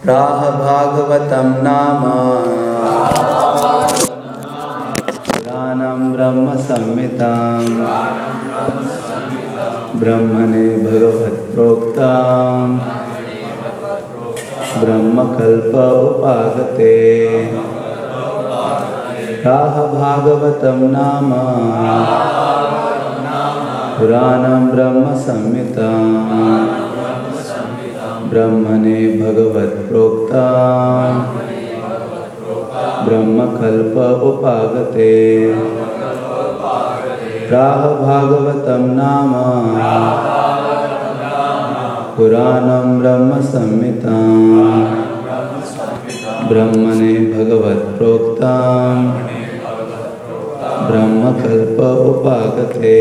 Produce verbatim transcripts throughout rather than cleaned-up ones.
राह भागवतं नाम पुराणं ब्रह्म संहितां ब्रह्मणे भगवत् प्रोक्तां ब्रह्मकल्प उपागते। राह भागवतं नाम पुराणं ब्रह्म संहितां ब्रह्मणे भगवत् प्रोक्तां ब्रह्मकल्प उपागते। राह भागवतं नाम पुराणं ब्रह्म संहितां ब्रह्मणे भगवत् प्रोक्तां ब्रह्मकल्प उपागते।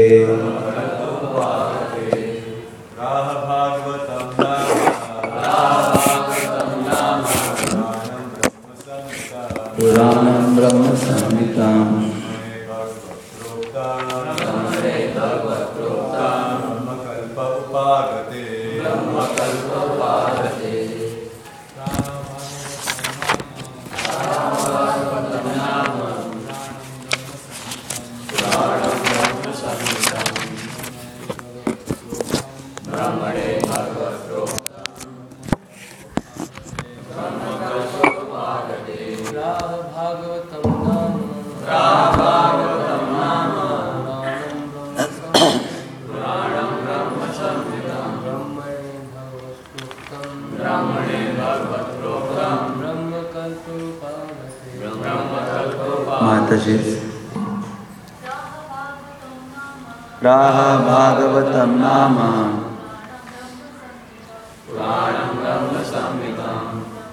पुराणं ब्रह्म संहितां ब्रह्मकल्प उपागते। माताजी राह भागवतं नाम पुराणं ब्रह्म संहितां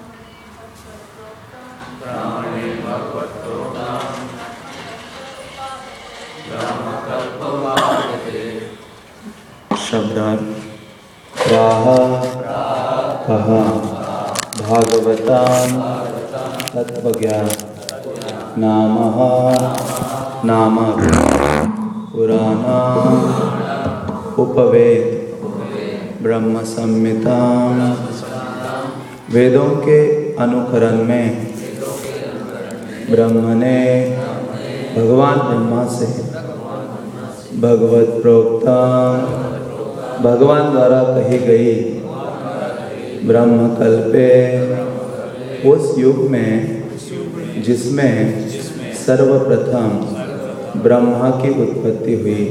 ब्रह्मणे भगवत् प्रोक्तां ब्रह्मकल्प उपागते। शब्दार्थ राह कहा भागवतां तत्वज्ञान नाम नाम पुराणा उपवेद ब्रह्म संहितां वेदों के अनुकरण में ब्रह्म ने भगवान ब्रह्मा से भगवत प्रोक्ता भगवान द्वारा कही गई ब्रह्म कल्पे उस युग में जिसमें सर्वप्रथम ब्रह्मा की उत्पत्ति हुई।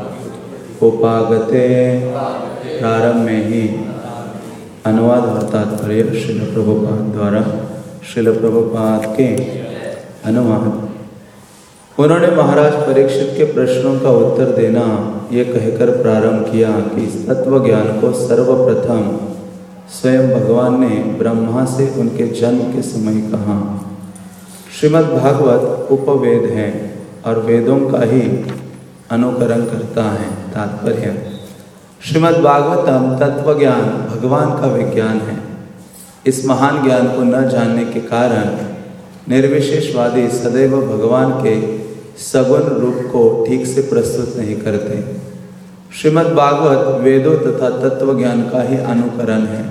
उपागते प्रारंभ में ही। अनुवाद और तात्पर्य श्रील प्रभुपाद द्वारा श्रील प्रभुपाद के अनुवाद। उन्होंने महाराज परीक्षित के प्रश्नों का उत्तर देना ये कहकर प्रारंभ किया कि इस तत्व ज्ञान को सर्वप्रथम स्वयं भगवान ने ब्रह्मा से उनके जन्म के समय कहा। श्रीमद् भागवत उपवेद है और वेदों का ही अनुकरण करता है। तात्पर्य श्रीमद् भागवतम तत्व ज्ञान भगवान का विज्ञान है। इस महान ज्ञान को न जानने के कारण निर्विशेषवादी सदैव भगवान के सगुण रूप को ठीक से प्रस्तुत नहीं करते। श्रीमद् भागवत वेदों तथा तत्व ज्ञान का ही अनुकरण है।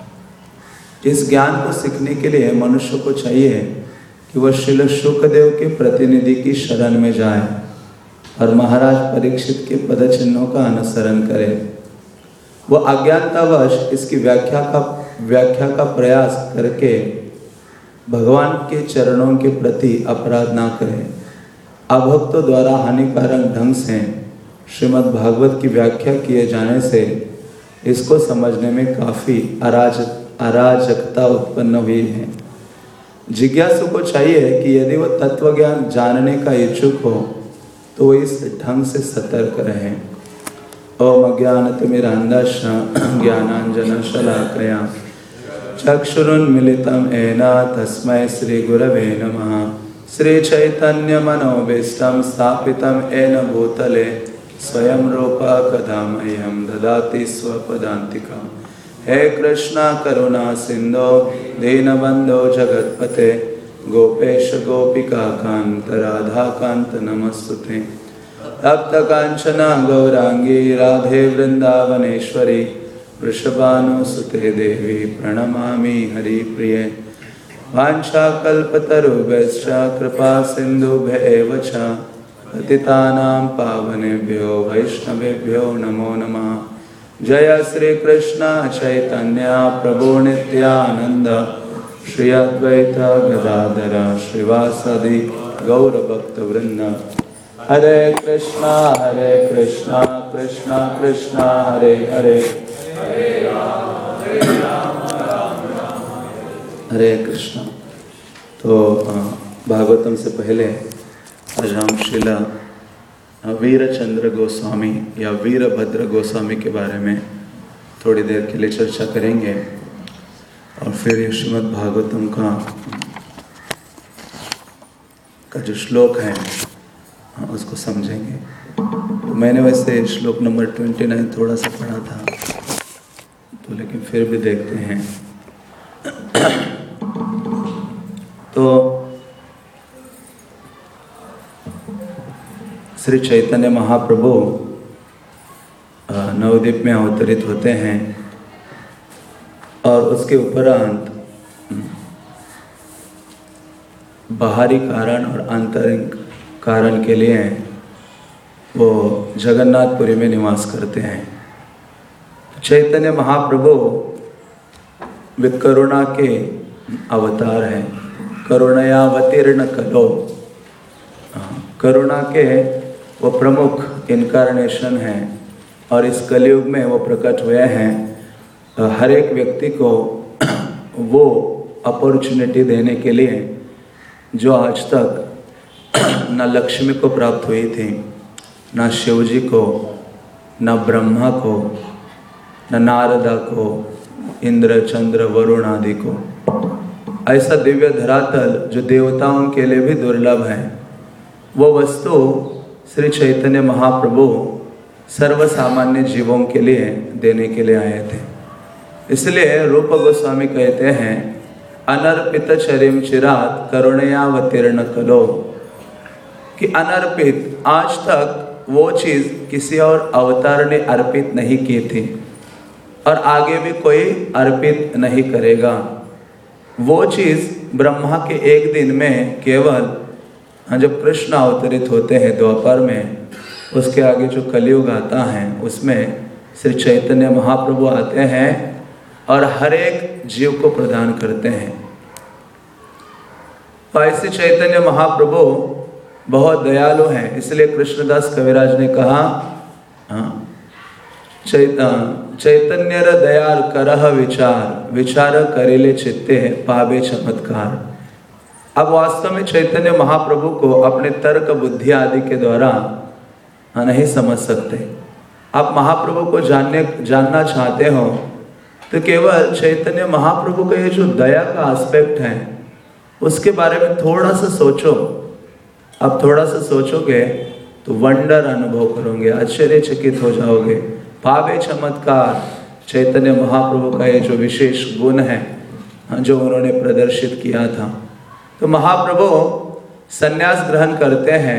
इस ज्ञान को सीखने के लिए मनुष्य को चाहिए कि वह श्रील शुकदेव के प्रतिनिधि की शरण में जाए और महाराज परीक्षित के पदचिन्हों का अनुसरण करे। वह अज्ञानतावश इसकी व्याख्या का व्याख्या का प्रयास करके भगवान के चरणों के प्रति अपराध ना करे। अभक्तों द्वारा हानिकारक ढंग से श्रीमद् भागवत की व्याख्या किए जाने से इसको समझने में काफी अराज अराजकता उत्पन्न हुई है। जिज्ञासु को चाहिए कि यदि वह तत्व ज्ञान जानने का इच्छुक हो तो वह इस ढंग से सतर्क रहे। ओम अज्ञानतिमिरान्धस्य ज्ञानाञ्जनशलाकया चक्षुरुन्मीलितं येन तस्मै श्रीगुरवे नमः। श्रीचैतन्यमनोभीष्टं स्थापितं येन भूतले स्वयं रूपा कदा मह्यं ददाति स्वपदान्तिकम्। हे कृष्णा करुणा सिंधो दीनबंधो जगत्पते गोपेश गोपिका कांत राधा कांत नमस्तुते। तप्त कांचना गौरांगी राधे वृंदावनेश्वरी वृषभानुसुते देवी प्रणमामि हरिप्रिये। वाञ्छाकल्पतरुभ्यश्च कृपा सिन्धुभ्येव च पतितानां पावनेभ्यो वैष्णवेभ्यो नमो नमः। जय श्री कृष्ण चैतन्य प्रभु नित्यानंद श्री अद्वैत गदाधर श्रीवासदि गौरभक्तवृंद। हरे कृष्णा हरे कृष्णा कृष्णा कृष्णा हरे हरे हरे राम हरे राम राम राम हरे कृष्णा। तो भागवतम से पहले आज हम श्रीला वीरचंद्र गोस्वामी या वीरभद्र गोस्वामी के बारे में थोड़ी देर के लिए चर्चा करेंगे और फिर ये श्रीमद् भागवतम का का जो श्लोक है उसको समझेंगे। तो मैंने वैसे श्लोक नंबर ट्वेंटी नाइन थोड़ा सा पढ़ा था, तो लेकिन फिर भी देखते हैं। तो श्री चैतन्य महाप्रभु नवद्वीप में अवतरित होते हैं और उसके उपरांत बाहरी कारण और आंतरिक कारण के लिए वो जगन्नाथपुरी में निवास करते हैं। चैतन्य महाप्रभु वे करुणा के अवतार हैं, करुणयावतीर्ण कलो, करुणा के वो प्रमुख इनकारनेशन हैं और इस कलयुग में वो प्रकट हुए हैं हर एक व्यक्ति को वो अपॉर्चुनिटी देने के लिए जो आज तक न लक्ष्मी को प्राप्त हुई थी, न शिवजी को, न ब्रह्मा को, न नारदा को, इंद्र चंद्र वरुण आदि को। ऐसा दिव्य धरातल जो देवताओं के लिए भी दुर्लभ है, वो वस्तु श्री चैतन्य महाप्रभु सर्वसामान्य जीवों के लिए देने के लिए आए थे। इसलिए रूप गोस्वामी कहते हैं, अनर्पित चरिम चिरात करुणयावतीर्ण कलो, कि अनर्पित, आज तक वो चीज़ किसी और अवतार ने अर्पित नहीं की थी और आगे भी कोई अर्पित नहीं करेगा। वो चीज़ ब्रह्मा के एक दिन में केवल जब कृष्ण अवतरित होते हैं द्वापर में, उसके आगे जो कलयुग आता है उसमें श्री चैतन्य महाप्रभु आते हैं और हर एक जीव को प्रदान करते हैं। तो ऐसे चैतन्य महाप्रभु बहुत दयालु हैं। इसलिए कृष्णदास कविराज ने कहा, चैतन्य दयाल करह विचार, विचार करेले चित्ते पावे चमत्कार। अब वास्तव में चैतन्य महाप्रभु को अपने तर्क बुद्धि आदि के द्वारा नहीं समझ सकते। आप महाप्रभु को जानने जानना चाहते हो तो केवल चैतन्य महाप्रभु का ये जो दया का एस्पेक्ट है उसके बारे में थोड़ा सा सोचो। अब थोड़ा सा सोचोगे तो वंडर अनुभव करोगे, आश्चर्यचकित हो जाओगे। पावे चमत्कार, चैतन्य महाप्रभु का ये जो विशेष गुण है जो उन्होंने प्रदर्शित किया था। तो महाप्रभु संन्यास ग्रहण करते हैं,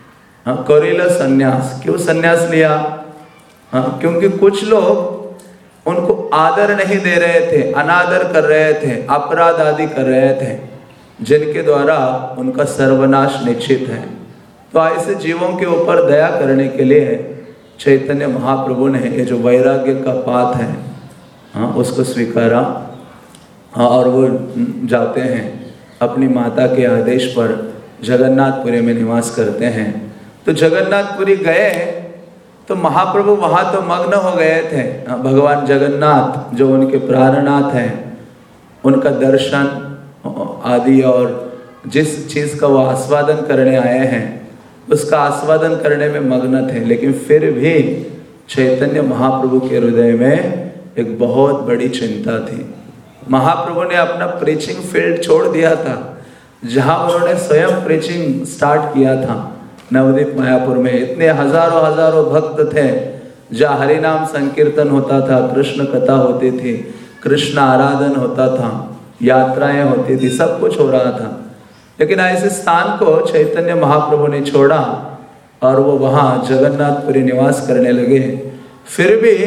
कौरिल संन्यास। क्यों संन्यास लिया? हाँ, क्योंकि कुछ लोग उनको आदर नहीं दे रहे थे, अनादर कर रहे थे, अपराध आदि कर रहे थे, जिनके द्वारा उनका सर्वनाश निश्चित है। तो ऐसे जीवों के ऊपर दया करने के लिए चैतन्य महाप्रभु ने ये जो वैराग्य का पाठ है हाँ उसको स्वीकारा। हाँ, और वो जाते हैं अपनी माता के आदेश पर जगन्नाथपुरी में निवास करते हैं। तो जगन्नाथपुरी गए तो महाप्रभु वहाँ तो मग्न हो गए थे। भगवान जगन्नाथ जो उनके प्राणनाथ हैं, उनका दर्शन आदि और जिस चीज़ का वो आस्वादन करने आए हैं उसका आस्वादन करने में मग्न थे। लेकिन फिर भी चैतन्य महाप्रभु के हृदय में एक बहुत बड़ी चिंता थी। महाप्रभु ने अपना प्रीचिंग फील्ड छोड़ दिया था, जहाँ उन्होंने स्वयं प्रीचिंग स्टार्ट किया था नवद्वीप मायापुर में। इतने हजारों हजारों भक्त थे, जहाँ हरि नाम संकीर्तन होता था, कृष्ण कथा होती थी, कृष्ण आराधन होता था, यात्राएं होती थी, सब कुछ हो रहा था। लेकिन ऐसे स्थान को चैतन्य महाप्रभु ने छोड़ा और वो वहाँ जगन्नाथपुरी निवास करने लगे। फिर भी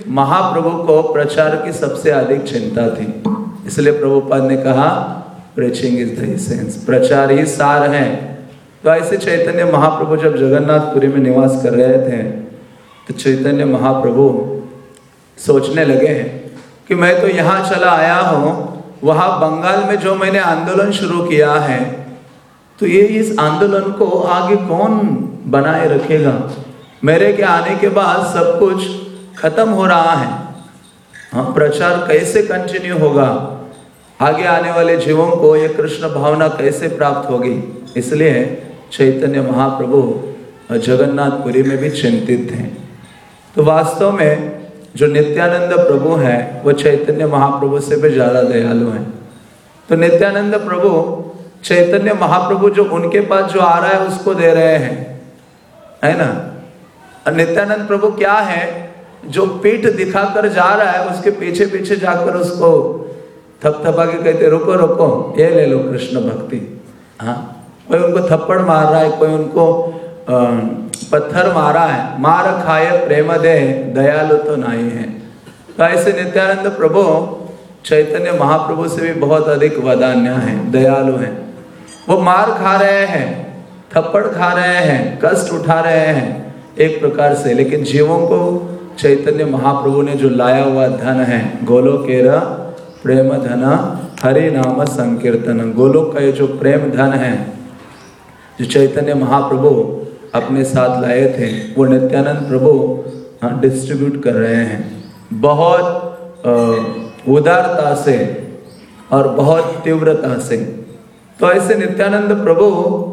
महाप्रभु को प्रचार की सबसे अधिक चिंता थी, इसलिए प्रभुपाद ने कहा प्रीचिंग इज द एसेंस, प्रचार ही सार है। तो ऐसे चैतन्य महाप्रभु जब जगन्नाथपुरी में निवास कर रहे थे तो चैतन्य महाप्रभु सोचने लगे कि मैं तो यहाँ चला आया हूँ, वहाँ बंगाल में जो मैंने आंदोलन शुरू किया है तो ये इस आंदोलन को आगे कौन बनाए रखेगा। मेरे के आने के बाद सब कुछ खत्म हो रहा है, हाँ, प्रचार कैसे कंटिन्यू होगा, आगे आने वाले जीवों को ये कृष्ण भावना कैसे प्राप्त होगी। इसलिए चैतन्य महाप्रभु जगन्नाथपुरी में भी चिंतित थे। तो वास्तव में जो नित्यानंद प्रभु हैं वो चैतन्य महाप्रभु से भी ज़्यादा दयालु हैं। तो नित्यानंद प्रभु चैतन्य महाप्रभु जो उनके पास जो आ रहा है उसको दे रहे हैं, है ना। और नित्यानंद प्रभु क्या है, जो पीठ दिखाकर जा रहा है उसके पीछे पीछे जाकर उसको थपथपा के कहते रुको रुको, ये ले लो कृष्ण भक्ति। हाँ, कोई उनको थप्पड़ मार रहा है, कोई उनको आ, पत्थर मारा है, मार खाए प्रेम दे दयालु तो नहीं है। तो ऐसे नित्यानंद प्रभु चैतन्य महाप्रभु से भी बहुत अधिक वदान्य हैं, दयालु हैं। वो मार खा रहे हैं, थप्पड़ खा रहे हैं, कष्ट उठा रहे हैं एक प्रकार से, लेकिन जीवों को चैतन्य महाप्रभु ने जो लाया हुआ धन है, गोलोकेर प्रेम धन हरि नाम संकीर्तन, गोलोक का ये जो प्रेम धन है जो चैतन्य महाप्रभु अपने साथ लाए थे वो नित्यानंद प्रभु डिस्ट्रीब्यूट कर रहे हैं बहुत उदारता से और बहुत तीव्रता से। तो ऐसे नित्यानंद प्रभु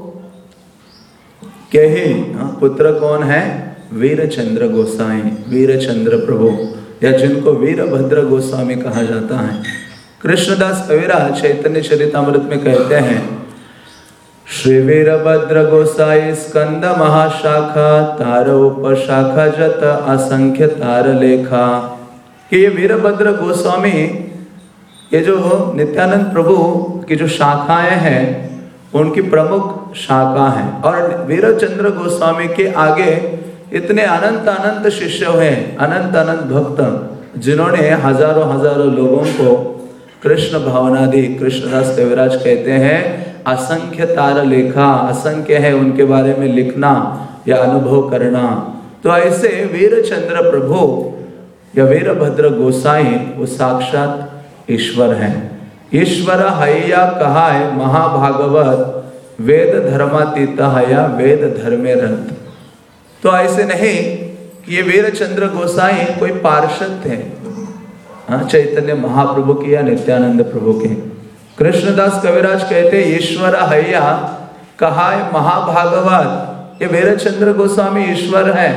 के ही पुत्र कौन है, वीरचंद्र गोसाई, वीरचंद्र प्रभु, या जिनको वीरभद्र गोस्वामी कहा जाता है। कृष्णदास कविराज चैतन्य चरितामृत में कहते हैं, श्री वीरभद्र गोसाई स्कंद महाशाखा तार उपशाखा जत असंख्य तार लेखा, कि ये वीरभद्र गोस्वामी ये जो नित्यानंद प्रभु की जो शाखाएं हैं उनकी प्रमुख शाखा है। और वीरचंद्र गोस्वामी के आगे इतने अनंत अनंत शिष्य हैं, अनंत अनंत भक्त, जिन्होंने हजारों हजारों लोगों को कृष्ण भावना दी। कृष्णदास कविराज कहते हैं असंख्य तार लेखा, असंख्य है उनके बारे में लिखना या अनुभव करना। तो ऐसे वीरचंद्र प्रभु या वीरभद्र गोसाई वो साक्षात ईश्वर हैं। ईश्वर हैया कहा है महाभागवत वेद धर्मातीत हया वेद धर्मे रत। तो ऐसे नहीं कि ये वीरचंद्र गोसाई कोई पार्षद थे हाँ चैतन्य महाप्रभु के या नित्यानंद प्रभु के। कृष्णदास कविराज कहते ईश्वर हैया कहा है महाभागवत, ये वीरचंद्र गोस्वामी ईश्वर है,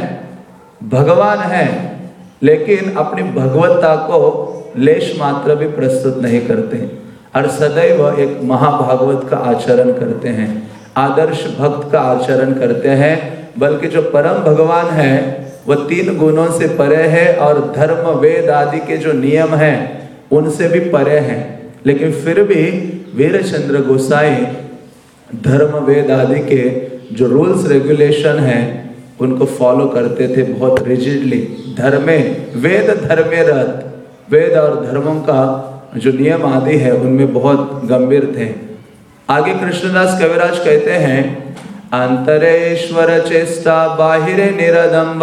भगवान है, लेकिन अपनी भगवत्ता को लेश मात्र भी प्रस्तुत नहीं करते और सदैव एक महाभागवत का आचरण करते हैं, आदर्श भक्त का आचरण करते हैं। बल्कि जो परम भगवान है वह तीन गुणों से परे है और धर्म वेद आदि के जो नियम हैं उनसे भी परे हैं, लेकिन फिर भी वीरचंद्र गोसाई धर्म वेद आदि के जो रूल्स रेगुलेशन हैं उनको फॉलो करते थे बहुत रिजिडली। धर्मे वेद धर्मे रत, वेद और धर्मों का जो नियम आदि है उनमें बहुत गंभीर थे। आगे कृष्णदास कविराज कहते हैं अंतरेश्वर चेष्टा बाहिरे निरदम्ब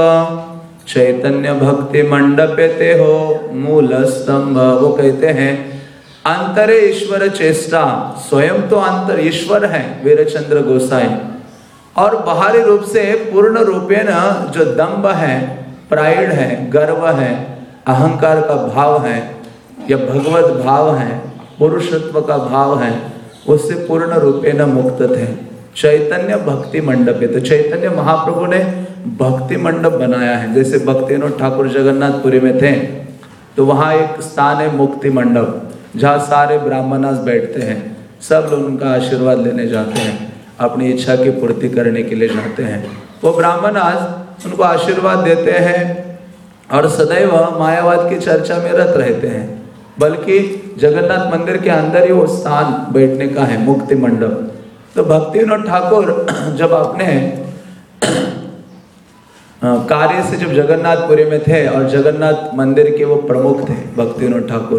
चैतन्य भक्ति मंडपे ते हो मूल स्तंभ। वो कहते हैं अंतरे ईश्वर चेष्टा, स्वयं तो अंतर ईश्वर है वीरचंद्र गोसाई, और बाहरी रूप से पूर्ण रूपेण जो दंभ है, प्राइड है, गर्व है, अहंकार का भाव है या भगवत भाव है, पुरुषत्व का भाव है, उससे पूर्ण रूपेण मुक्त थे। चैतन्य भक्ति मंडप है, तो चैतन्य महाप्रभु ने भक्ति मंडप बनाया है। जैसे भक्तिविनोद ठाकुर जगन्नाथपुरी में थे तो वहाँ एक स्थान है मुक्ति मंडप, जहाँ सारे ब्राह्मणास बैठते हैं, सब लोग उनका आशीर्वाद लेने जाते हैं, अपनी इच्छा की पूर्ति करने के लिए जाते हैं। वो ब्राह्मणास उनको आशीर्वाद देते हैं और सदैव मायावाद की चर्चा में रत रहते हैं। बल्कि जगन्नाथ मंदिर के अंदर ही वो स्थान बैठने का है, मुक्ति मंडप। तो भक्तिविनोद ठाकुर जब अपने कार्य से जब जगन्नाथपुरी में थे और जगन्नाथ मंदिर के वो प्रमुख थे भक्तिविनोद ठाकुर,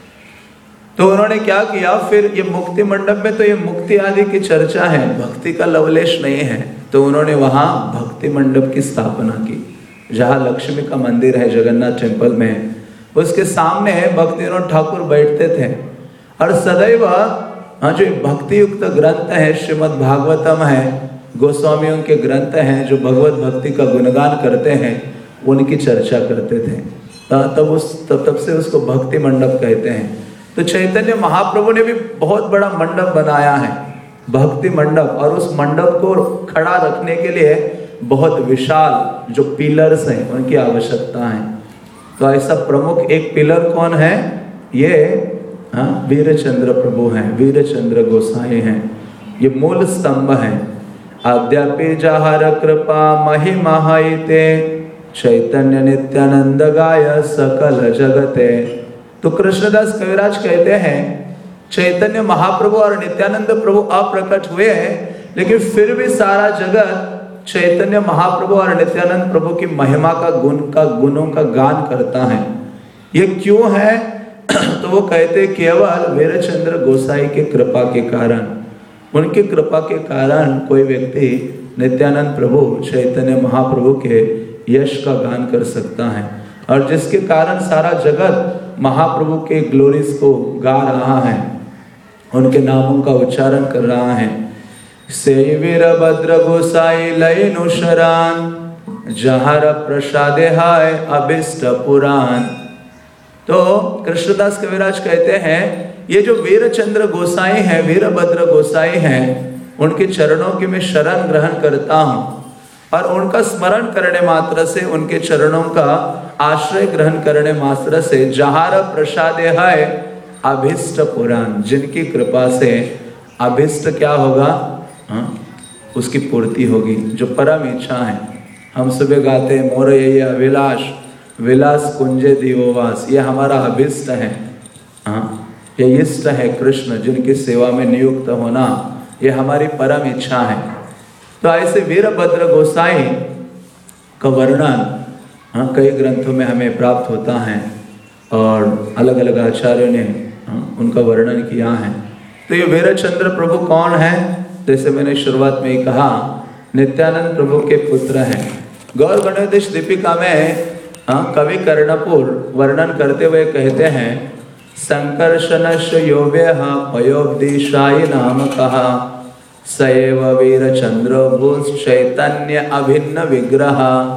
तो उन्होंने क्या किया, फिर ये मुक्ति मंडप में तो ये मुक्ति आदि की चर्चा है, भक्ति का लवलेश नहीं है, तो उन्होंने वहाँ भक्ति मंडप की स्थापना की। जहाँ लक्ष्मी का मंदिर है जगन्नाथ टेम्पल में, उसके सामने भक्तिविनोद ठाकुर बैठते थे और सदैव हाँ जो भक्ति युक्त ग्रंथ है, श्रीमद् भागवतम है, गोस्वामियों के ग्रंथ हैं जो भगवत भक्ति का गुणगान करते हैं, उनकी चर्चा करते थे। तब उस तब तब से उसको भक्ति मंडप कहते हैं। तो चैतन्य महाप्रभु ने भी बहुत बड़ा मंडप बनाया है, भक्ति मंडप, और उस मंडप को खड़ा रखने के लिए बहुत विशाल जो पिलर्स हैं उनकी आवश्यकता है। तो ऐसा प्रमुख एक पिलर कौन है, ये हाँ वीरचंद्र प्रभु हैं, वीरचंद्र गोसाई हैं, ये मूल स्तंभ है। अद्यापि जहर कृपा महिमा ते चैतन्य नित्यानंद गाय सकल जगते। तो कृष्णदास कविराज कहते हैं चैतन्य महाप्रभु और नित्यानंद प्रभु अप्रकट हुए हैं, लेकिन फिर भी सारा जगत चैतन्य महाप्रभु और नित्यानंद प्रभु की महिमा का गुण का गुणों का गान करता है। ये क्यों है? तो वो कहते केवल वीरचंद्र गोसाई की कृपा के कारण, उनकी कृपा के कारण कोई व्यक्ति नित्यानंद प्रभु चैतन्य महाप्रभु के यश का गान कर सकता है, और जिसके कारण सारा जगत महाप्रभु के ग्लोरीज को गा रहा है, उनके नामों का उच्चारण कर रहा है। से वीरभद्र गोसाई लयनुशरान जहर प्रसादे हाय अभिष्ट पुराण। तो कृष्णदास कविराज कहते हैं ये जो वीरचंद्र गोसाई हैं, वीरभद्र गोसाई हैं, उनके चरणों की मैं शरण ग्रहण करता हूँ, और उनका स्मरण करने मात्र से, उनके चरणों का आश्रय ग्रहण करने मात्र से जहार प्रसादे है अभिष्ट पुराण, जिनकी कृपा से अभिष्ट क्या होगा, हाँ उसकी पूर्ति होगी, जो परम इच्छा है। हम सुबह गाते हैं मोर ये अभिलाष विलास कुंजे दिवोवास, ये हमारा अभिष्ट है, हाँ ये इष्ट है कृष्ण, जिनकी सेवा में नियुक्त होना ये हमारी परम इच्छा है। तो ऐसे वीरभद्र गोसाई का वर्णन हाँ कई ग्रंथों में हमें प्राप्त होता है, और अलग अलग आचार्यों ने हाँ, उनका वर्णन किया है। तो ये वीरचंद्र प्रभु कौन है? जैसे मैंने शुरुआत में ही कहा, नित्यानंद प्रभु के पुत्र हैं। गौर गणेश दीपिका में हाँ कवि कर्णपुर वर्णन करते हुए कहते हैं संकर्षणश योव्य पयोब्दिशाई नाम कहा सएव वीरचंद्र भूष चैतन्य अभिन्न विग्रह।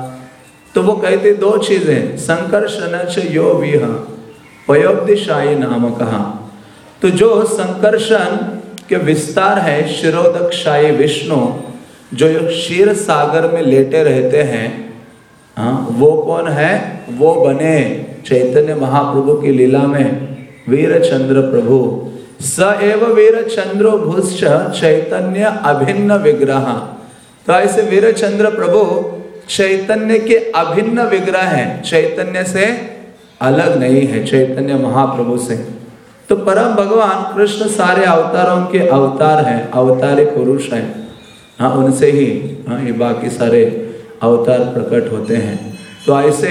तो वो कहते दो चीजें, संकर्षणश योव्य पयोब्दिशाई नाम कहा। तो जो संकर्षण के विस्तार है, शिरोदकशाही विष्णु जो क्षीर सागर में लेटे रहते हैं, हाँ वो कौन है? वो बने चैतन्य महाप्रभु की लीला में वीरचंद्र प्रभु। स एव वीरचंद्रो भूश्च चैतन्य अभिन्न विग्रह। तो ऐसे वीरचंद्र प्रभु चैतन्य के अभिन्न विग्रह हैं, चैतन्य से अलग नहीं है, चैतन्य महाप्रभु से। तो परम भगवान कृष्ण सारे अवतारों के अवतार हैं, अवतारी पुरुष हैं, हाँ उनसे ही हाँ ये बाकी सारे अवतार प्रकट होते हैं। तो ऐसे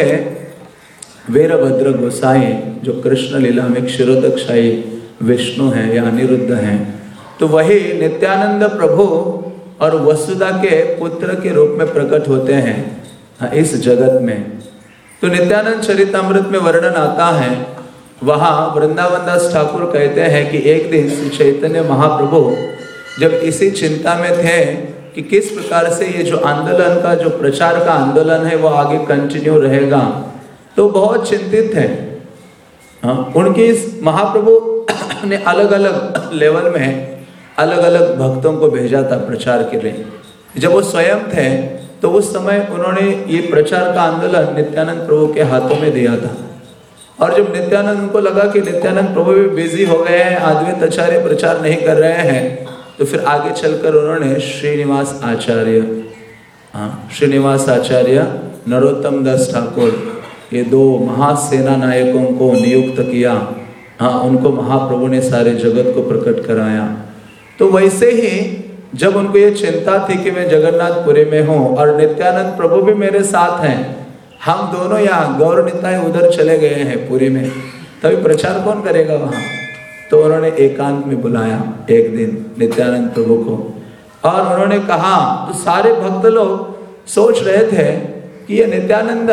वीरभद्र गोसाई जो कृष्ण लीला में क्षीरोदकशाही विष्णु हैं या अनिरुद्ध हैं, तो वही नित्यानंद प्रभु और वसुदा के पुत्र के रूप में प्रकट होते हैं इस जगत में। तो नित्यानंद चरितमृत में वर्णन आता है, वहाँ वृंदावन दास ठाकुर कहते हैं कि एक दिन श्री चैतन्य महाप्रभु जब इसी चिंता में थे कि किस प्रकार से ये जो आंदोलन का जो प्रचार का आंदोलन है वो आगे कंटिन्यू रहेगा, तो बहुत चिंतित थे। हाँ उनके इस महाप्रभु ने अलग अलग लेवल में अलग अलग भक्तों को भेजा था प्रचार के लिए। जब वो स्वयं थे तो उस समय उन्होंने ये प्रचार का आंदोलन नित्यानंद प्रभु के हाथों में दिया था, और जब नित्यानंद को लगा कि नित्यानंद प्रभु भी बिजी हो गए हैं, अद्वैत आचार्य प्रचार नहीं कर रहे हैं, तो फिर आगे चलकर उन्होंने श्रीनिवास आचार्य हाँ श्रीनिवास आचार्य नरोत्तम दास ठाकुर ये दो महासेना नायकों को नियुक्त किया। हाँ उनको महाप्रभु ने सारे जगत को प्रकट कराया। तो वैसे ही जब उनको ये चिंता थी कि मैं जगन्नाथपुरी में हूँ और नित्यानंद प्रभु भी मेरे साथ हैं, हम दोनों यहाँ गौर निताई उधर चले गए हैं पुरी में, तभी प्रचार कौन करेगा वहाँ। तो उन्होंने एकांत में बुलाया एक दिन नित्यानंद प्रभु को और उन्होंने कहा, तो सारे भक्त लोग सोच रहे थे कि ये नित्यानंद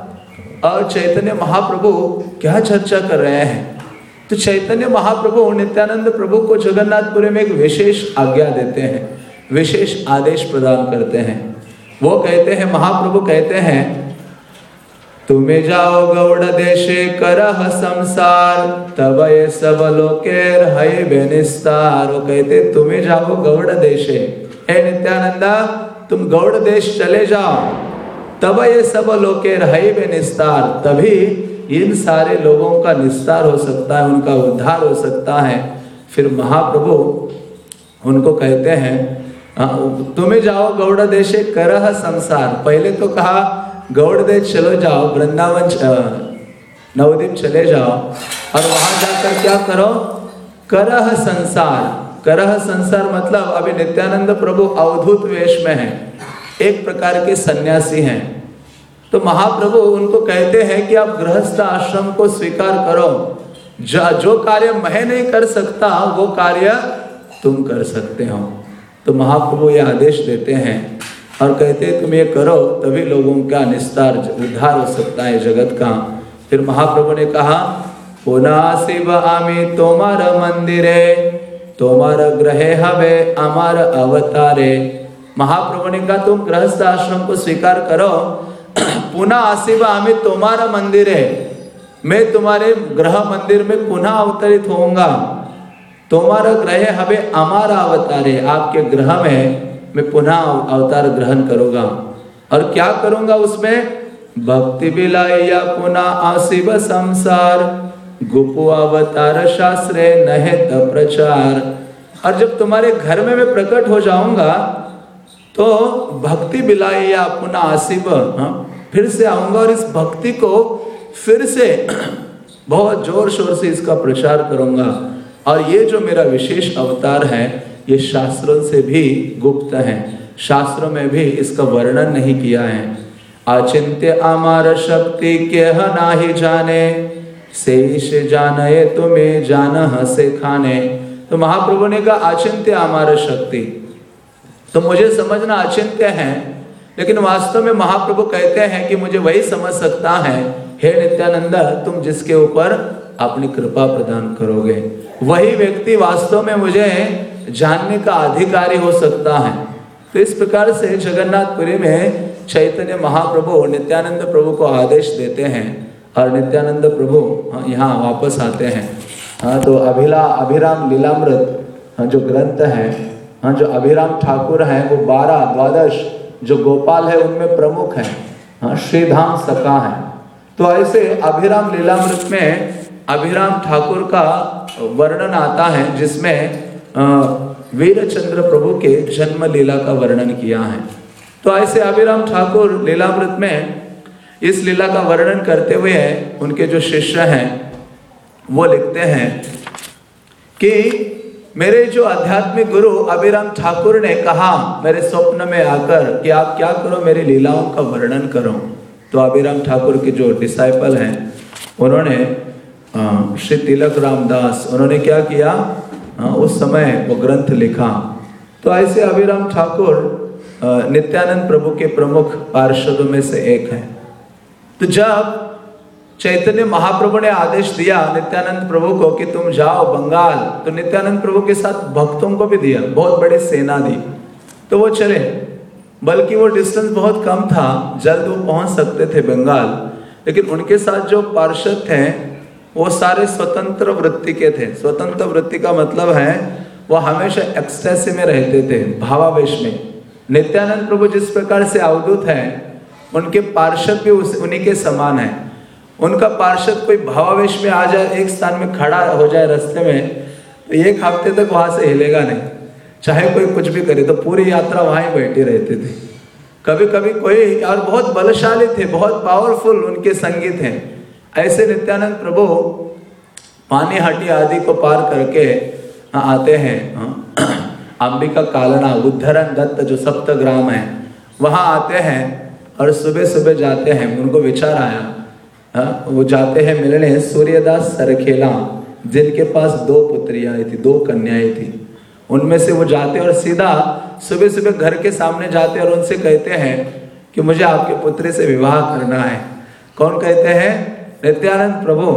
और चैतन्य महाप्रभु क्या चर्चा कर रहे हैं। तो चैतन्य महाप्रभु नित्यानंद प्रभु को जगन्नाथपुरी में एक विशेष आज्ञा देते हैं, विशेष आदेश प्रदान करते हैं। वो कहते हैं, महाप्रभु कहते हैं, तुम्हें जाओ गौड़ देशे करह संसार तब ये सब लोकेर है बेनिस्तार। वो कहते तुम्हें जाओ गौड़ देशे, हे नित्यानंदा तुम गौड़ देश चले जाओ, तब ये सब लोकेर है बेनिस्तार, तभी इन सारे लोगों का निस्तार हो सकता है, उनका उद्धार हो सकता है। फिर महाप्रभु उनको कहते हैं, तुम्हें जाओ गौड़ देशे करह संसार। पहले तो कहा गौड़ देश चलो जाओ, वृंदावन नवद्वीप चले जाओ और वहां जाकर क्या करो, करह संसार। करह संसार मतलब अभी नित्यानंद प्रभु अवधूत वेश में हैं, एक प्रकार के सन्यासी हैं। तो महाप्रभु उनको कहते हैं कि आप गृहस्थ आश्रम को स्वीकार करो, जो, जो कार्य मैं नहीं कर सकता वो कार्य तुम कर सकते हो। तो महाप्रभु ये आदेश देते हैं और कहते हैं तुम ये करो, तभी लोगों का निस्तार उद्धार हो सकता है जगत का। फिर महाप्रभु ने कहा, पुनः शिव आमी तोमार मंदिरे तोमार ग्रहे हवे अमार अवतारे। महाप्रभु ने कहा तुम गृहस्थ आश्रम को स्वीकार करो, पुनः आशिव आमी तुम्हारा मंदिर है, मैं तुम्हारे ग्रह मंदिर में पुनः अवतरित होऊंगा। तुम्हारा ग्रह हवे हमारा अवतार है, आपके ग्रह में मैं पुनः अवतार ग्रहण करूंगा। और क्या करूंगा उसमें, भक्ति बिलाया पुनः आशिव संसार गुपु अवतार शास्त्रे नहेत प्रचार। और जब तुम्हारे घर में मैं प्रकट हो जाऊंगा तो भक्ति बिलाया पुनः आशिव, फिर से आऊंगा और इस भक्ति को फिर से बहुत जोर शोर से इसका प्रचार करूंगा। और ये जो मेरा विशेष अवतार है ये शास्त्रों से भी गुप्त है, शास्त्रों में भी इसका वर्णन नहीं किया है। अचिंत्य अमार शक्ति के नाही जाने, शेष जाने तुम्हें जान से खाने। तो महाप्रभु ने कहा अचिंत्य अमार शक्ति, तो मुझे समझना अचिंत्य है, लेकिन वास्तव में महाप्रभु कहते हैं कि मुझे वही समझ सकता है, हे नित्यानंद तुम जिसके ऊपर अपनी कृपा प्रदान करोगे, वही व्यक्ति वास्तव में मुझे जानने का अधिकारी हो सकता है। तो इस प्रकार से जगन्नाथपुरी में चैतन्य महाप्रभु नित्यानंद प्रभु को आदेश देते हैं और नित्यानंद प्रभु यहाँ वापस आते हैं। हाँ, तो अभिला अभिराम लीलामृत जो ग्रंथ है, हाँ, जो अभिराम ठाकुर हैं वो बारह द्वादश जो गोपाल है उनमें प्रमुख है, हाँ, श्रीधाम सखा है। तो ऐसे अभिराम लीलामृत में अभिराम ठाकुर का वर्णन आता है जिसमें वीरचंद्र प्रभु के जन्म लीला का वर्णन किया है। तो ऐसे अभिराम ठाकुर लीलामृत में इस लीला का वर्णन करते हुए उनके जो शिष्य हैं वो लिखते हैं कि मेरे जो आध्यात्मिक गुरु अभिराम ठाकुर ने कहा मेरे स्वप्न में आकर कि आप क्या करो, मेरी लीलाओं का वर्णन करो। तो अभिराम ठाकुर के जो डिसाइपल हैं उन्होंने श्री तिलक रामदास, उन्होंने क्या किया, उस समय वो ग्रंथ लिखा। तो ऐसे अभिराम ठाकुर नित्यानंद प्रभु के प्रमुख पार्षदों में से एक हैं। तो जब चैतन्य महाप्रभु ने आदेश दिया नित्यानंद प्रभु को कि तुम जाओ बंगाल, तो नित्यानंद प्रभु के साथ भक्तों को भी दिया, बहुत बड़ी सेना दी। तो वो चले, बल्कि वो डिस्टेंस बहुत कम था, जल्द वो पहुंच सकते थे बंगाल, लेकिन उनके साथ जो पार्षद थे वो सारे स्वतंत्र वृत्ति के थे। स्वतंत्र वृत्ति का मतलब है वो हमेशा एक्सटेसी में रहते थे, भावावेश में। नित्यानंद प्रभु जिस प्रकार से अवधूत है, उनके पार्षद भी उस उन्हीं के समान है। उनका पार्षद कोई भावावेश में आ जाए, एक स्थान में खड़ा हो जाए रास्ते में, तो एक हफ्ते तक वहां से हिलेगा नहीं, चाहे कोई कुछ भी करे, तो पूरी यात्रा वहां ही बैठे रहते थे। कभी कभी कोई, और बहुत बलशाली थे, बहुत पावरफुल उनके संगीत हैं। ऐसे नित्यानंद प्रभु पानी हाटी आदि को पार करके आते हैं अंबिका कालना उद्धरण दत्त जो सप्तग्राम है वहाँ आते हैं और सुबह सुबह जाते हैं। उनको विचार आया, हाँ, वो जाते हैं मिलने सूर्यदास सरखेला जिनके पास दो पुत्रियाँ थी, दो कन्याएं थी। उनमें से वो जाते और सीधा सुबह सुबह घर के सामने जाते और उनसे कहते हैं कि मुझे आपके पुत्री से विवाह करना है। कौन कहते हैं? नित्यानंद प्रभु।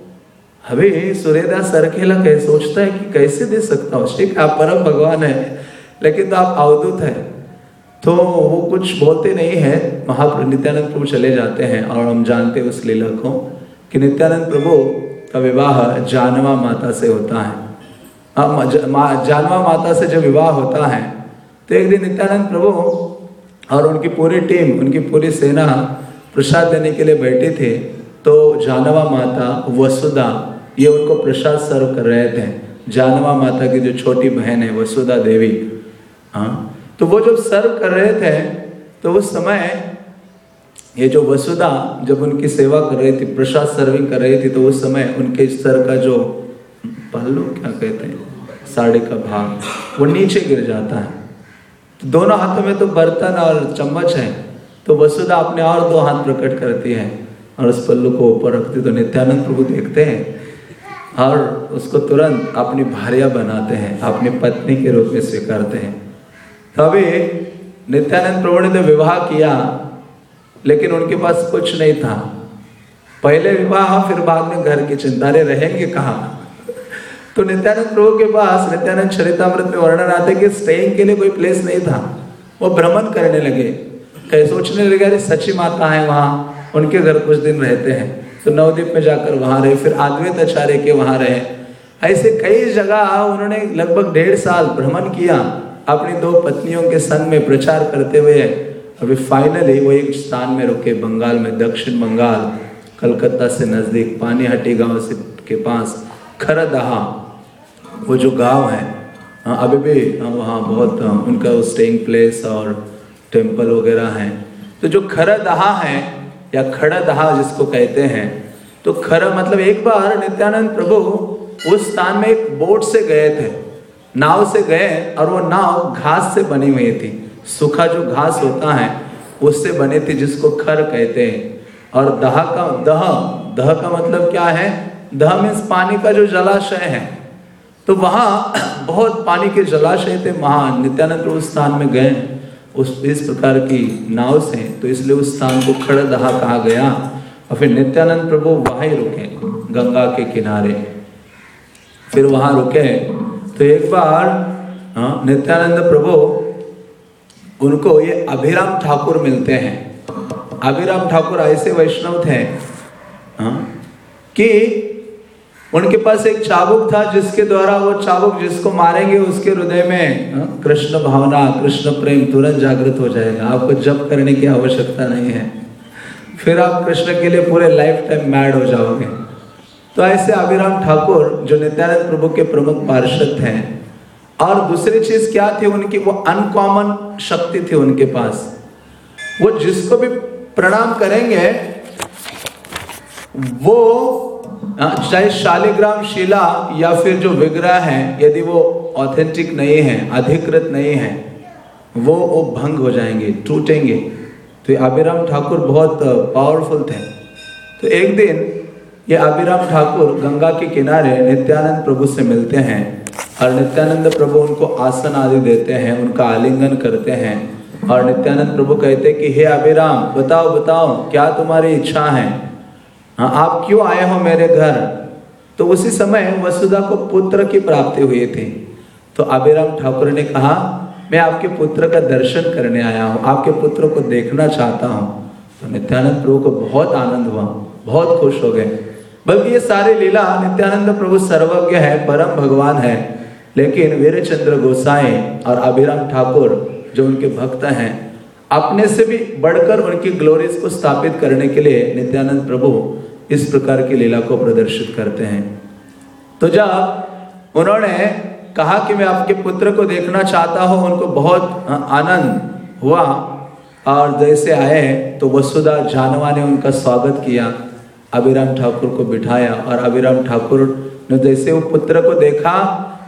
अभी सूर्यदास सरखेला कह सोचता है कि कैसे दे सकता हूँ, ठीक आप परम भगवान है लेकिन तो आप अवधूत है। तो वो कुछ बोलते नहीं है। महाप्रभु नित्यानंद प्रभु चले जाते हैं और हम जानते हैं उस लीला को कि नित्यानंद प्रभु का विवाह जानवा माता से होता है। जानवा माता से जब विवाह होता है तो एक दिन नित्यानंद प्रभु और उनकी पूरी टीम, उनकी पूरी सेना प्रसाद देने के लिए बैठे थे। तो जानवा माता वसुधा ये उनको प्रसाद सर्व कर रहे थे। जानवा माता की जो छोटी बहन है वसुधा देवी, हाँ, तो वो जब सर्व कर रहे थे तो उस समय ये जो वसुधा जब उनकी सेवा कर रही थी, प्रसाद सर्विंग कर रही थी, तो उस समय उनके सर का जो पल्लू क्या कहते हैं, साड़ी का भाग, वो नीचे गिर जाता है। तो दोनों हाथों में तो बर्तन और चम्मच है, तो वसुधा अपने और दो हाथ प्रकट करती है और उस पल्लू को ऊपर रखती। तो नित्यानंद प्रभु देखते हैं और उसको तुरंत अपनी भार्या बनाते हैं, अपनी पत्नी के रूप में स्वीकारते हैं। तभी नित्यानंद प्रभु ने तो विवाह किया लेकिन उनके पास कुछ नहीं था। पहले विवाह फिर बाद में घर की चिंता, रे रहेंगे कहाँ। तो नित्यानंद प्रभु के पास नित्यानंद चरितामृत में वर्णन आते कि स्टेइंग के लिए कोई प्लेस नहीं था। वो भ्रमण करने लगे, कहीं सोचने लगे अरे सची माता है वहाँ, उनके घर कुछ दिन रहते हैं। तो नवद्वीप में जाकर वहाँ रहे, फिर अद्वैत आचार्य के वहाँ रहे। ऐसे कई जगह उन्होंने लगभग डेढ़ साल भ्रमण किया अपनी दो पत्नियों के संग में प्रचार करते हुए। अभी फाइनली वो एक स्थान में रुके, बंगाल में, दक्षिण बंगाल, कलकत्ता से नजदीक पानीहाटी गांव से के पास खरदहा, वो जो गांव है, अभी भी वहाँ बहुत उनका स्टेइंग प्लेस और टेम्पल वगैरह हैं। तो जो खरदहा है या खड़दहा जिसको कहते हैं, तो खर मतलब एक बार नित्यानंद प्रभु उस स्थान में एक बोट से गए थे, नाव से गए और वो नाव घास से बनी हुई थी। सूखा जो घास होता है उससे बने थे, जिसको खर कहते हैं। और दहा का दह दह का मतलब क्या है? दह मीन्स पानी का जो जलाशय है। तो वहाँ बहुत पानी के जलाशय थे। महान नित्यानंद प्रभु स्थान में गए उस इस प्रकार की नाव से, तो इसलिए उस स्थान को खड़दहा कहा गया। और फिर नित्यानंद प्रभु वहाँ ही रुके गंगा के किनारे। फिर वहाँ रुके तो एक बार हाँ, नित्यानंद प्रभु उनको ये अभिराम ठाकुर मिलते हैं। अभिराम ठाकुर ऐसे वैष्णव थे हाँ, कि उनके पास एक चाबुक था जिसके द्वारा वो चाबुक जिसको मारेंगे उसके हृदय में हाँ, कृष्ण भावना, कृष्ण प्रेम तुरंत जागृत हो जाएगा। आपको जप करने की आवश्यकता नहीं है, फिर आप कृष्ण के लिए पूरे लाइफ टाइम मैड हो जाओगे। तो ऐसे अभिराम ठाकुर जो नित्यानंद प्रभु के प्रमुख पार्षद थे। और दूसरी चीज क्या थी उनकी? वो अनकॉमन शक्ति थी उनके पास। वो जिसको भी प्रणाम करेंगे वो चाहे शालिग्राम शिला या फिर जो विग्रह है, यदि वो ऑथेंटिक नहीं है, अधिकृत नहीं है, वो वो भंग हो जाएंगे, टूटेंगे। तो अभिराम ठाकुर बहुत पावरफुल थे। तो एक दिन ये अभिराम ठाकुर गंगा के किनारे नित्यानंद प्रभु से मिलते हैं और नित्यानंद प्रभु उनको आसन आदि देते हैं, उनका आलिंगन करते हैं। और नित्यानंद प्रभु कहते हैं कि हे अभिराम, बताओ बताओ क्या तुम्हारी इच्छा है, हाँ आप क्यों आए हो मेरे घर। तो उसी समय वसुधा को पुत्र की प्राप्ति हुई थी। तो अभिराम ठाकुर ने कहा मैं आपके पुत्र का दर्शन करने आया हूँ, आपके पुत्र को देखना चाहता हूँ। तो नित्यानंद प्रभु को बहुत आनंद हुआ, बहुत खुश हो गए। बल्कि ये सारी लीला नित्यानंद प्रभु सर्वज्ञ है, परम भगवान है, लेकिन वीरचंद्र गोसाई और अभिराम ठाकुर जो उनके भक्त हैं, अपने से भी बढ़कर उनकी ग्लोरीज को स्थापित करने के लिए नित्यानंद प्रभु इस प्रकार की लीला को प्रदर्शित करते हैं। तो जब उन्होंने कहा कि मैं आपके पुत्र को देखना चाहता हूँ, उनको बहुत आनंद हुआ और जैसे आए तो वसुधा जानवा ने उनका स्वागत किया, अभिराम ठाकुर को बिठाया। और अभिराम ठाकुर ने जैसे वो पुत्र को देखा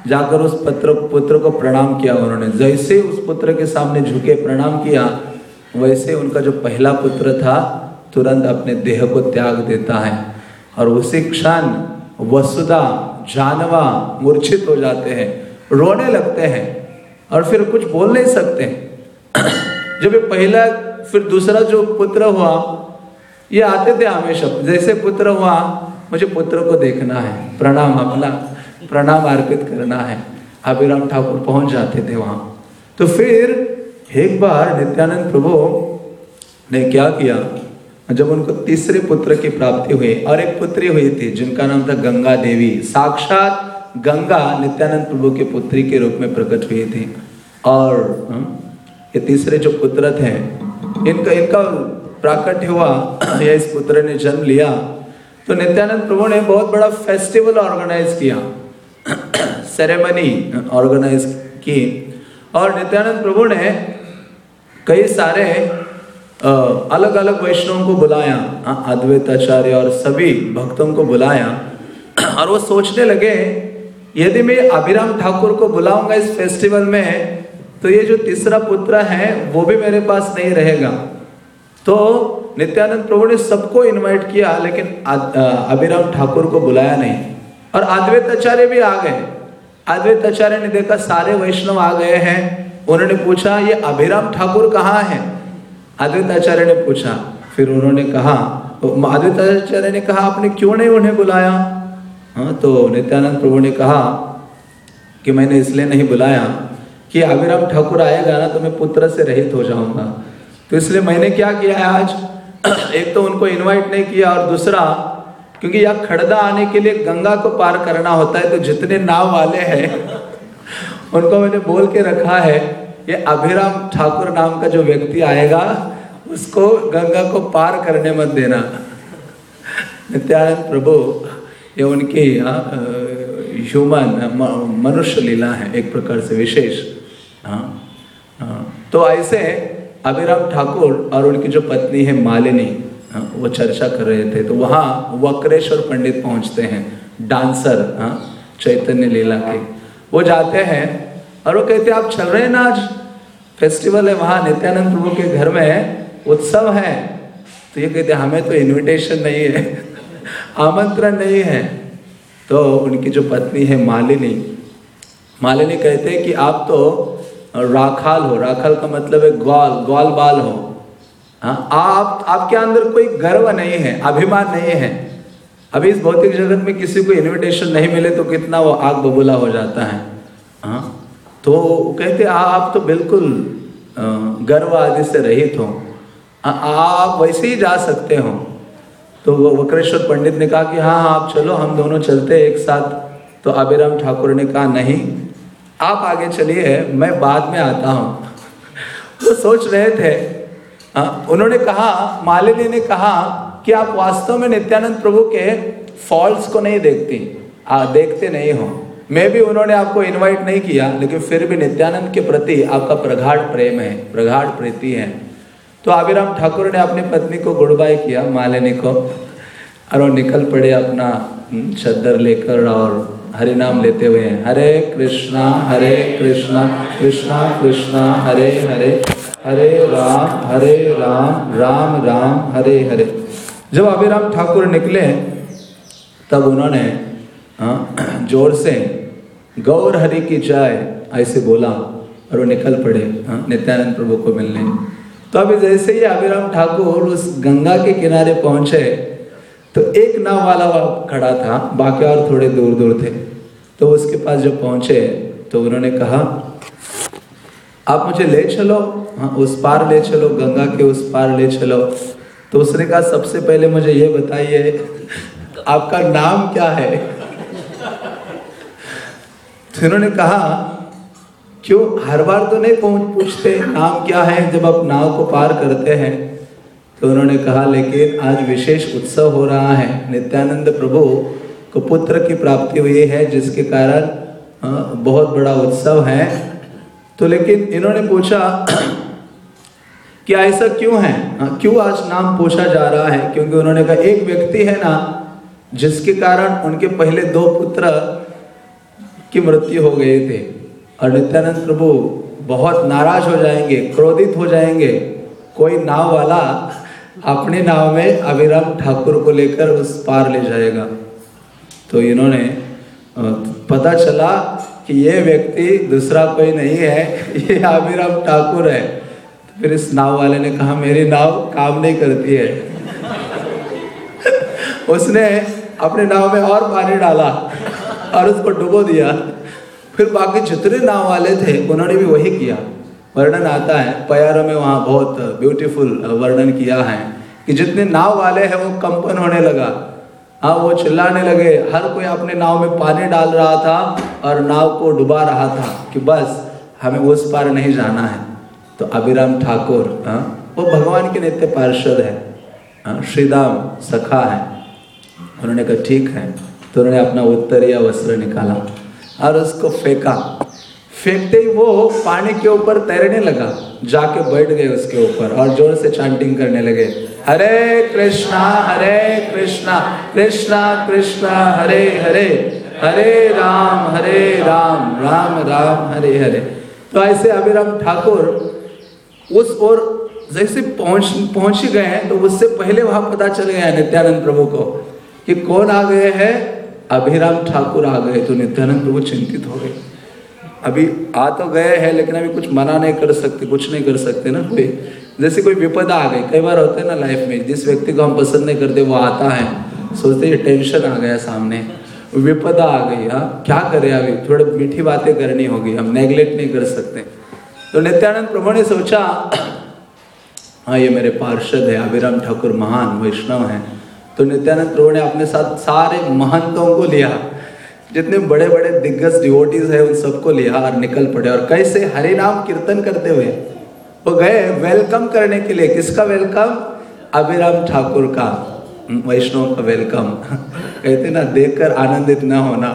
जाकर उस पुत्र पुत्र को प्रणाम किया उन्होंने। जैसे उस पुत्र के सामने झुके प्रणाम किया, वैसे उनका जो पहला पुत्र था तुरंत अपने देह को त्याग देता है और उसी क्षण वसुधा जानवा मूर्छित हो जाते हैं, रोने लगते हैं और फिर कुछ बोल नहीं सकते। जब ये पहला फिर दूसरा जो पुत्र हुआ, ये आते थे हमेशा, जैसे पुत्र हुआ मुझे पुत्र को देखना है, प्रणाम अपना प्रणाम अर्पित करना है, अभिराम ठाकुर पहुंच जाते थे वहां। तो फिर एक बार नित्यानंद प्रभु ने क्या किया, जब उनको तीसरे पुत्र की प्राप्ति हुई और एक पुत्री हुई थी जिनका नाम था गंगा देवी, साक्षात गंगा नित्यानंद प्रभु की पुत्री के रूप में प्रकट हुई थी। और ये तीसरे जो पुत्र थे, इनका इनका प्राकट्य हुआ या इस पुत्र ने जन्म लिया, तो नित्यानंद प्रभु ने बहुत बड़ा फेस्टिवल ऑर्गेनाइज किया, सेरेमनी ऑर्गेनाइज की। और नित्यानंद प्रभु ने कई सारे अलग अलग वैष्णवों को बुलाया, अद्वैत आचार्य और सभी भक्तों को बुलाया। और वो सोचने लगे यदि मैं अभिराम ठाकुर को बुलाऊंगा इस फेस्टिवल में तो ये जो तीसरा पुत्र है वो भी मेरे पास नहीं रहेगा। तो नित्यानंद प्रभु ने सबको इनवाइट किया लेकिन अभिराम ठाकुर को बुलाया नहीं। और अद्वैत आचार्य भी आ गए। अद्वैत आचार्य ने देखा सारे वैष्णव आ गए हैं, उन्होंने पूछा ये अभिराम ठाकुर कहाँ है। अद्वैत आचार्य ने पूछा, फिर उन्होंने कहा, अद्वैत आचार्य ने कहा आपने क्यों नहीं उन्हें बुलाया। हाँ, तो नित्यानंद प्रभु ने कहा कि मैंने इसलिए नहीं बुलाया कि अभिराम ठाकुर आएगा ना तो मैं पुत्र से रहित हो जाऊंगा, तो इसलिए मैंने क्या किया है आज, एक तो उनको इनवाइट नहीं किया और दूसरा क्योंकि यहाँ खड़दा आने के लिए गंगा को पार करना होता है, तो जितने नाव वाले हैं उनको मैंने बोल के रखा है ये अभिराम ठाकुर नाम का जो व्यक्ति आएगा उसको गंगा को पार करने मत देना। नित्यानंद प्रभु ये उनकी ह्यूमन मनुष्य लीला है एक प्रकार से विशेष। हाँ, हाँ, तो ऐसे अभिराम ठाकुर और उनकी जो पत्नी है मालिनी, हाँ, वो चर्चा कर रहे थे। तो वहाँ वक्रेश्वर पंडित पहुँचते हैं, डांसर, हाँ, चैतन्य लीला के। वो जाते हैं और वो कहते हैं आप चल रहे हैं ना, आज फेस्टिवल है वहाँ नित्यानंद प्रभु के घर में उत्सव है। तो ये कहते हैं हमें तो इनविटेशन नहीं है, आमंत्रण नहीं है। तो उनकी जो पत्नी है मालिनी, मालिनी कहते हैं कि आप तो राखाल हो, राखाल का मतलब है ग्वाल, ग्वाल बाल हो। हाँ, आप आपके अंदर कोई गर्व नहीं है, अभिमान नहीं है। अभी इस भौतिक जगत में किसी को इनविटेशन नहीं मिले तो कितना वो आग बबूला हो जाता है। हाँ, तो कहते आप तो बिल्कुल गर्व आदि से रहित हो, आप वैसे ही जा सकते हो। तो वक्रेश्वर पंडित ने कहा कि हाँ आप चलो, हम दोनों चलते हैं एक साथ। तो अभिराम ठाकुर ने कहा नहीं, आप आगे चलिए, मैं बाद में आता हूँ। तो सोच रहे थे, आ, उन्होंने कहा, मालिनी ने कहा कि आप वास्तव में नित्यानंद प्रभु के फॉल्ट्स को नहीं देखती, आ, देखते नहीं हो। मैं भी उन्होंने आपको इनवाइट नहीं किया, लेकिन फिर भी नित्यानंद के प्रति आपका प्रगाढ़ प्रेम है, प्रगाढ़ प्रीति है। तो अभिराम ठाकुर ने अपनी पत्नी को गुड बाय किया, मालिनी को, और वो निकल पड़े अपना चद्दर लेकर और हरि नाम लेते हुए, हरे कृष्णा हरे कृष्णा कृष्णा कृष्णा हरे हरे, हरे राम हरे राम राम राम हरे हरे। जब अभिराम ठाकुर निकले तब उन्होंने जोर से गौर हरि की जय ऐसे बोला और वो निकल पड़े नित्यानंद प्रभु को मिलने। तो अभी जैसे ही अभिराम ठाकुर उस गंगा के किनारे पहुंचे तो एक नाव वाला वहाँ खड़ा था, बाकी और थोड़े दूर दूर थे। तो उसके पास जब पहुंचे तो उन्होंने कहा आप मुझे ले चलो, हाँ उस पार ले चलो, गंगा के उस पार ले चलो। तो उसने कहा सबसे पहले मुझे ये बताइए आपका नाम क्या है। तो उन्होंने कहा क्यों, हर बार तो नहीं पहुंच पूछते नाम क्या है जब आप नाव को पार करते हैं। तो उन्होंने कहा लेकिन आज विशेष उत्सव हो रहा है, नित्यानंद प्रभु को पुत्र की प्राप्ति हुई है जिसके कारण बहुत बड़ा उत्सव है। तो लेकिन इन्होंने पूछा कि ऐसा क्यों है, क्यों आज नाम पूछा जा रहा है। क्योंकि उन्होंने कहा एक व्यक्ति है ना जिसके कारण उनके पहले दो पुत्र की मृत्यु हो गई थी और नित्यानंद प्रभु बहुत नाराज हो जाएंगे, क्रोधित हो जाएंगे। कोई नाव वाला अपनी नाव में अभिराम ठाकुर को लेकर उस पार ले जाएगा। तो इन्होंने पता चला कि ये व्यक्ति दूसरा कोई नहीं है, ये अभिराम ठाकुर है। तो फिर इस नाव वाले ने कहा मेरी नाव काम नहीं करती है। उसने अपने नाव में और पानी डाला और उसको डुबो दिया। फिर बाकी जितने नाव वाले थे उन्होंने भी वही किया। वर्णन आता है प्यारों में, वहाँ बहुत ब्यूटीफुल वर्णन किया है कि जितने नाव वाले हैं वो कंपन होने लगा। हाँ, वो चिल्लाने लगे, हर कोई अपने नाव में पानी डाल रहा था और नाव को डुबा रहा था कि बस हमें उस पार नहीं जाना है। तो अभिराम ठाकुर, हाँ, वो भगवान के नित्य पार्षद है, हाँ, श्रीदाम सखा है। उन्होंने कहा ठीक है। तो उन्होंने अपना उत्तरीय वस्त्र निकाला और उसको फेंका। फेंकते ही वो पानी के ऊपर तैरने लगा, जाके बैठ गए उसके ऊपर और जोर से चैंटिंग करने लगे, हरे कृष्णा हरे कृष्णा कृष्णा कृष्णा हरे हरे, हरे राम हरे राम राम राम हरे हरे। तो ऐसे अभिराम ठाकुर उस ओर जैसे पहुंच पहुंच ही गए हैं, तो उससे पहले वहां पता चल गया नित्यानंद प्रभु को कि कौन आ गए हैं, अभिराम ठाकुर आ गए। तो नित्यानंद प्रभु चिंतित हो गए। अभी आ तो गए हैं लेकिन अभी कुछ मना नहीं कर सकते, कुछ नहीं कर सकते ना। कोई जैसे कोई विपदा आ गई, कई बार होते हैं ना लाइफ में, जिस व्यक्ति को हम पसंद नहीं करते वो आता है, सोचते ये टेंशन आ गया, सामने विपदा आ गई, हाँ क्या करें, अभी थोड़ी मीठी बातें करनी होगी, हम नेगलेक्ट नहीं कर सकते। तो नित्यानंद प्रभु ने सोचा हाँ ये मेरे पार्षद है, अभिराम ठाकुर महान वैष्णव हैं। तो नित्यानंद प्रभु ने अपने साथ सारे महंतों को लिया, जितने बड़े बड़े दिग्गज डिवोटीज है उन सबको लिया और निकल पड़े। और कैसे हरि नाम कीर्तन करते हुए वो गए वेलकम करने के लिए। किसका वेलकम? अभिराम ठाकुर का, वैष्णव का वेलकम। कहते ना देखकर आनंदित ना होना,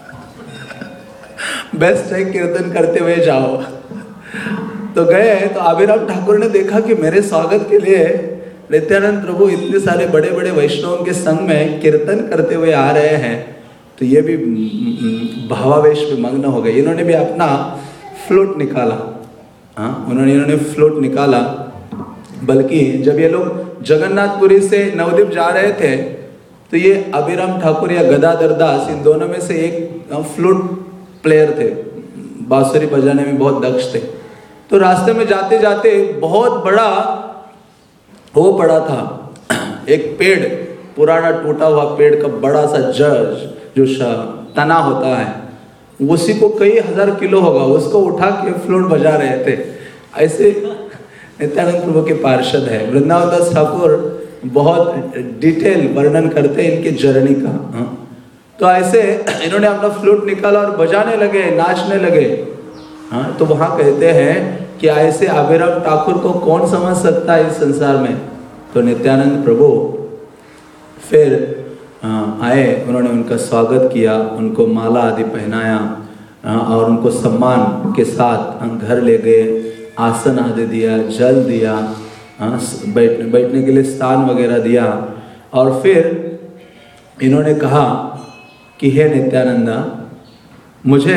बेस्ट है कीर्तन करते हुए जाओ। तो गए तो अभिराम ठाकुर ने देखा कि मेरे स्वागत के लिए नित्यानंद प्रभु इतने सारे बड़े बड़े वैष्णव के संग में कीर्तन करते हुए आ रहे हैं, तो ये भी भावावेश में मग्न हो गए। इन्होंने भी अपना फ्लूट निकाला, हाँ उन्होंने इन्होंने फ्लूट निकाला। बल्कि जब ये लोग जगन्नाथपुरी से नवद्वीप जा रहे थे तो ये अभिराम ठाकुर या गदाधर दास, इन दोनों में से एक फ्लूट प्लेयर थे, बांसुरी बजाने में बहुत दक्ष थे। तो रास्ते में जाते जाते बहुत बड़ा वो पड़ा था, एक पेड़, पुराना टूटा हुआ पेड़ का बड़ा सा जड़ जो तना होता है, उसी को कई हजार किलो होगा, उसको उठा के फ्लूट बजा रहे थे। ऐसे नित्यानंद प्रभु के पार्षद है। वृंदावन दास ठाकुर बहुत डिटेल वर्णन करते हैं इनके जर्नी का। हाँ? तो ऐसे इन्होंने अपना फ्लूट निकाला और बजाने लगे, नाचने लगे। हाँ, तो वहाँ कहते हैं कि ऐसे अभिराम ठाकुर को कौन समझ सकता है इस संसार में। तो नित्यानंद प्रभु फिर आए, उन्होंने उनका स्वागत किया, उनको माला आदि पहनाया और उनको सम्मान के साथ घर ले गए, आसन आदि दिया, जल दिया, बैठ बैठने के लिए स्थान वगैरह दिया। और फिर इन्होंने कहा कि हे नित्यानंदा, मुझे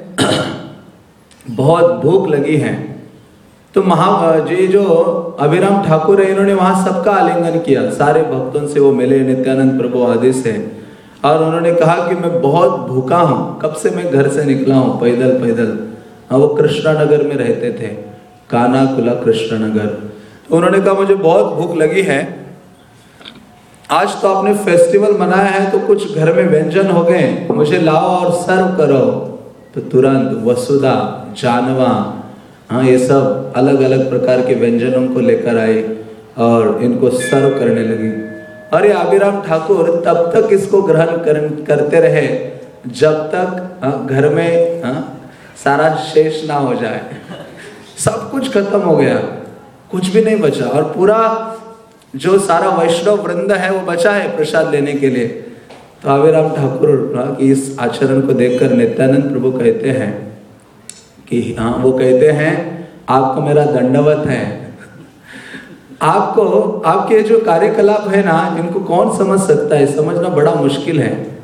बहुत भूख लगी है। तो महा जी जो अभिराम ठाकुर है, इन्होंने वहाँ सबका आलिंगन किया, सारे भक्तों से वो मिले नित्यानंद प्रभु आदि से, और उन्होंने कहा कि मैं बहुत भूखा हूँ, कब से मैं घर से निकला हूँ पैदल पैदल। हाँ, वो कृष्णानगर में रहते थे, कानाकुला कृष्णानगर। तो उन्होंने कहा मुझे बहुत भूख लगी है, आज तो आपने फेस्टिवल मनाया है तो कुछ घर में व्यंजन हो गए, मुझे लाओ और सर्व करो। तो तुरंत वसुधा, जानवा, हाँ ये सब अलग अलग प्रकार के व्यंजनों को लेकर आए और इनको सर्व करने लगी। और ये अभिराम ठाकुर तब तक इसको ग्रहण कर, करते रहे जब तक हाँ, घर में हाँ, सारा शेष ना हो जाए। सब कुछ खत्म हो गया, कुछ भी नहीं बचा, और पूरा जो सारा वैष्णव वृंद है वो बचा है प्रसाद लेने के लिए। तो अभिराम ठाकुर की इस आचरण को देखकर नित्यानंद प्रभु कहते हैं कि हाँ, वो कहते हैं आपको मेरा दंडवत है। आपको आपके जो कार्यकलाप है ना, इनको कौन समझ सकता है, समझना बड़ा मुश्किल है।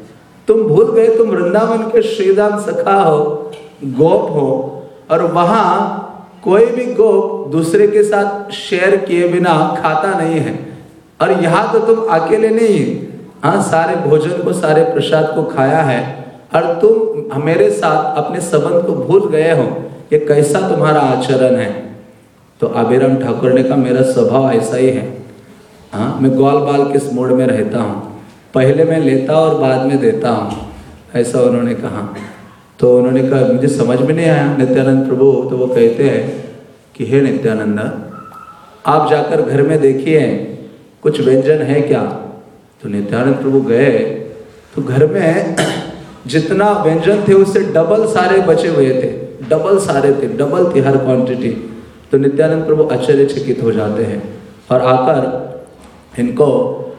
तुम भूल गए तुम वृंदावन के श्रीधाम सखा हो, गोप हो, और वहां कोई भी गोप दूसरे के साथ शेयर किए बिना खाता नहीं है। और यहाँ तो तुम अकेले नहीं, हाँ सारे भोजन को, सारे प्रसाद को खाया है, और तुम मेरे साथ अपने संबंध को भूल गए हो। ये कैसा तुम्हारा आचरण है? तो आबेराम ठाकुर ने कहा मेरा स्वभाव ऐसा ही है, हाँ मैं ग्वाल बाल किस मोड में रहता हूँ, पहले मैं लेता और बाद में देता हूँ, ऐसा उन्होंने कहा। तो उन्होंने कहा मुझे समझ में नहीं आया नित्यानंद प्रभु। तो वो कहते हैं कि हे नित्यानंद, आप जाकर घर में देखिए कुछ व्यंजन है क्या। तो नित्यानंद प्रभु गए तो घर में जितना व्यंजन थे उससे डबल सारे बचे हुए थे, डबल सारे थे, डबल थी हर क्वांटिटी। तो नित्यानंद प्रभु आश्चर्यचकित हो जाते हैं और आकर इनको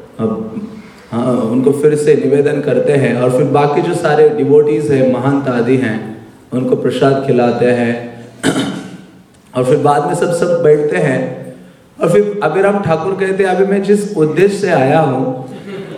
हाँ उनको फिर से निवेदन करते हैं, और फिर बाकी जो सारे डिवोटीज हैं, महंत आदि हैं, उनको प्रसाद खिलाते हैं। और फिर बाद में सब सब बैठते हैं, और फिर आबेराम ठाकुर कहते हैं अभी मैं जिस उद्देश्य से आया हूँ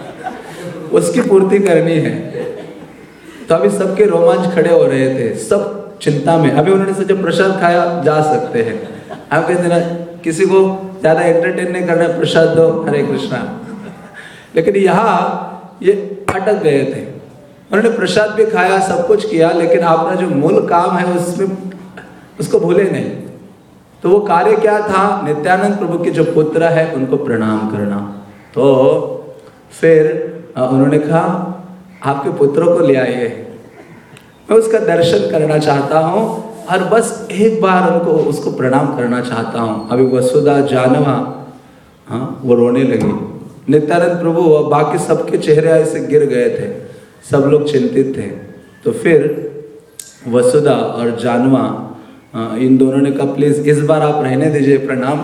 उसकी पूर्ति करनी है। तो अभी सबके रोमांच खड़े हो रहे थे, सब चिंता में। अभी उन्होंने सोचा प्रसाद खाया जा सकते हैं, आप कहते ना किसी को ज्यादा एंटरटेन नहीं करना, प्रसाद दो, हरे कृष्णा। लेकिन यहाँ ये अटक गए थे, उन्होंने प्रसाद भी खाया, सब कुछ किया, लेकिन अपना जो मूल काम है उसमें उसको भूले नहीं। तो वो कार्य क्या था? नित्यानंद प्रभु के जो पुत्र है उनको प्रणाम करना। तो फिर उन्होंने कहा आपके पुत्रों को ले आइए, मैं उसका दर्शन करना चाहता हूँ और बस एक बार उनको उसको प्रणाम करना चाहता हूँ। अभी वसुधा जानवा हाँ वो रोने लगी। नित्यानंद प्रभु और बाकी सबके चेहरे ऐसे गिर गए थे, सब लोग चिंतित थे। तो फिर वसुधा और जानवा इन दोनों ने कहा प्लीज इस बार आप रहने दीजिए प्रणाम।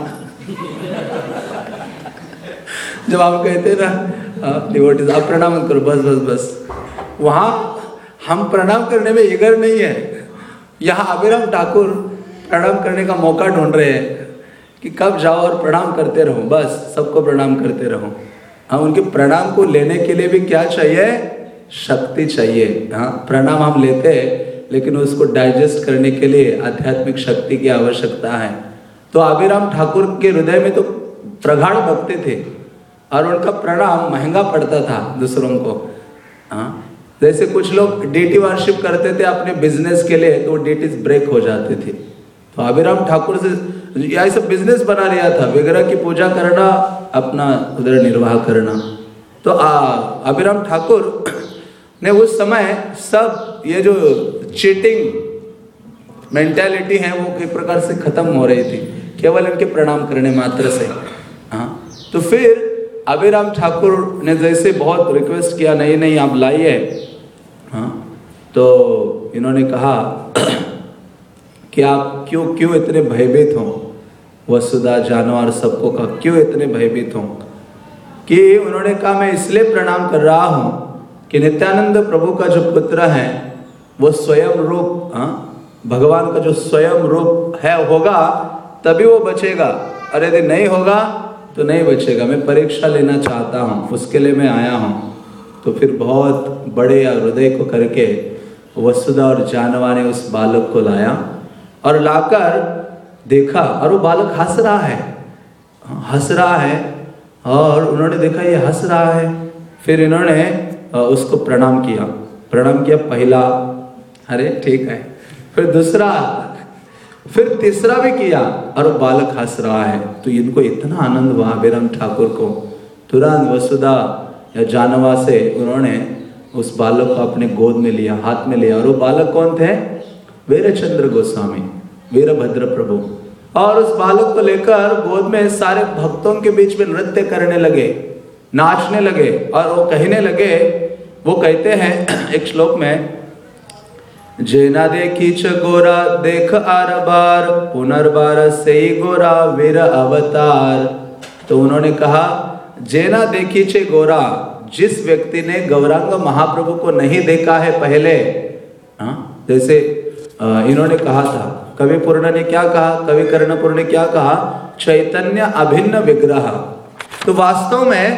जब आप कहते ना डिवोटीज आप प्रणाम करो, बस बस बस, वहां हम प्रणाम करने में ईगर नहीं है। यहाँ आबेराम ठाकुर प्रणाम करने का मौका ढूंढ रहे हैं कि कब जाओ और प्रणाम करते रहो, बस सबको प्रणाम करते रहो। हम उनके प्रणाम को लेने के लिए भी क्या चाहिए? शक्ति चाहिए। हाँ प्रणाम हम लेते हैं, लेकिन उसको डाइजेस्ट करने के लिए आध्यात्मिक शक्ति की आवश्यकता है। तो आबेराम ठाकुर के हृदय में तो प्रगाढ़ भक्ति थे और उनका प्रणाम महंगा पड़ता था दूसरों को। हाँ जैसे कुछ लोग डीटी वर्शिप करते थे अपने बिजनेस के लिए, तो डीटीज ब्रेक हो जाती थी। तो आबेराम ठाकुर से यह सब बिजनेस बना लिया था, विग्रह की पूजा करना, अपना उधर निर्वाह करना। तो आबेराम ठाकुर ने उस समय सब ये जो चीटिंग मेंटालिटी है वो एक प्रकार से खत्म हो रही थी, केवल इनके प्रणाम करने मात्र से। हाँ तो फिर आबेराम ठाकुर ने जैसे बहुत रिक्वेस्ट किया, नहीं नहीं आप लाइए। हाँ तो इन्होंने कहा कि आप क्यों क्यों इतने भयभीत हों, वसुधा जानवर सबको कहा क्यों इतने भयभीत हों। कि उन्होंने कहा मैं इसलिए प्रणाम कर रहा हूँ कि नित्यानंद प्रभु का जो पुत्र है वो स्वयं रूप, हाँ भगवान का जो स्वयं रूप है होगा तभी वो बचेगा, और यदि नहीं होगा तो नहीं बचेगा। मैं परीक्षा लेना चाहता हूँ, उसके लिए मैं आया हूँ। तो फिर बहुत बड़े हृदय को करके वसुधा और जानवा ने उस बालक को लाया और लाकर देखा, और वो बालक हंस रहा है, हंस रहा है, और उन्होंने देखा ये हंस रहा है। फिर इन्होंने उसको प्रणाम किया, प्रणाम किया पहला, अरे ठीक है, फिर दूसरा, फिर तीसरा भी किया, और वो बालक हंस रहा है। तो इनको इतना आनंद हुआ आबेराम ठाकुर को, तुरंत वसुधा या जानवा से उन्होंने उस बालक को अपने गोद में लिया, हाथ में लिया। और वो बालक कौन थे? वीरचंद्र गोस्वामी, वीरभद्र प्रभु। और उस बालक को लेकर गोद में सारे भक्तों के बीच में नृत्य करने लगे, नाचने लगे, और वो कहने लगे, वो कहते हैं एक श्लोक में, जेना देखी च गोरा देख आर बार, पुनर्बार से गोरा वीर अवतार। तो उन्होंने कहा जेना देखी चे गोरा, जिस व्यक्ति ने गौरांग महाप्रभु को नहीं देखा है पहले, हाँ जैसे इन्होंने कहा था, कवि पूर्ण ने क्या कहा, कवि कर्णपुर ने क्या कहा, चैतन्य अभिन्न विग्रह। तो वास्तव में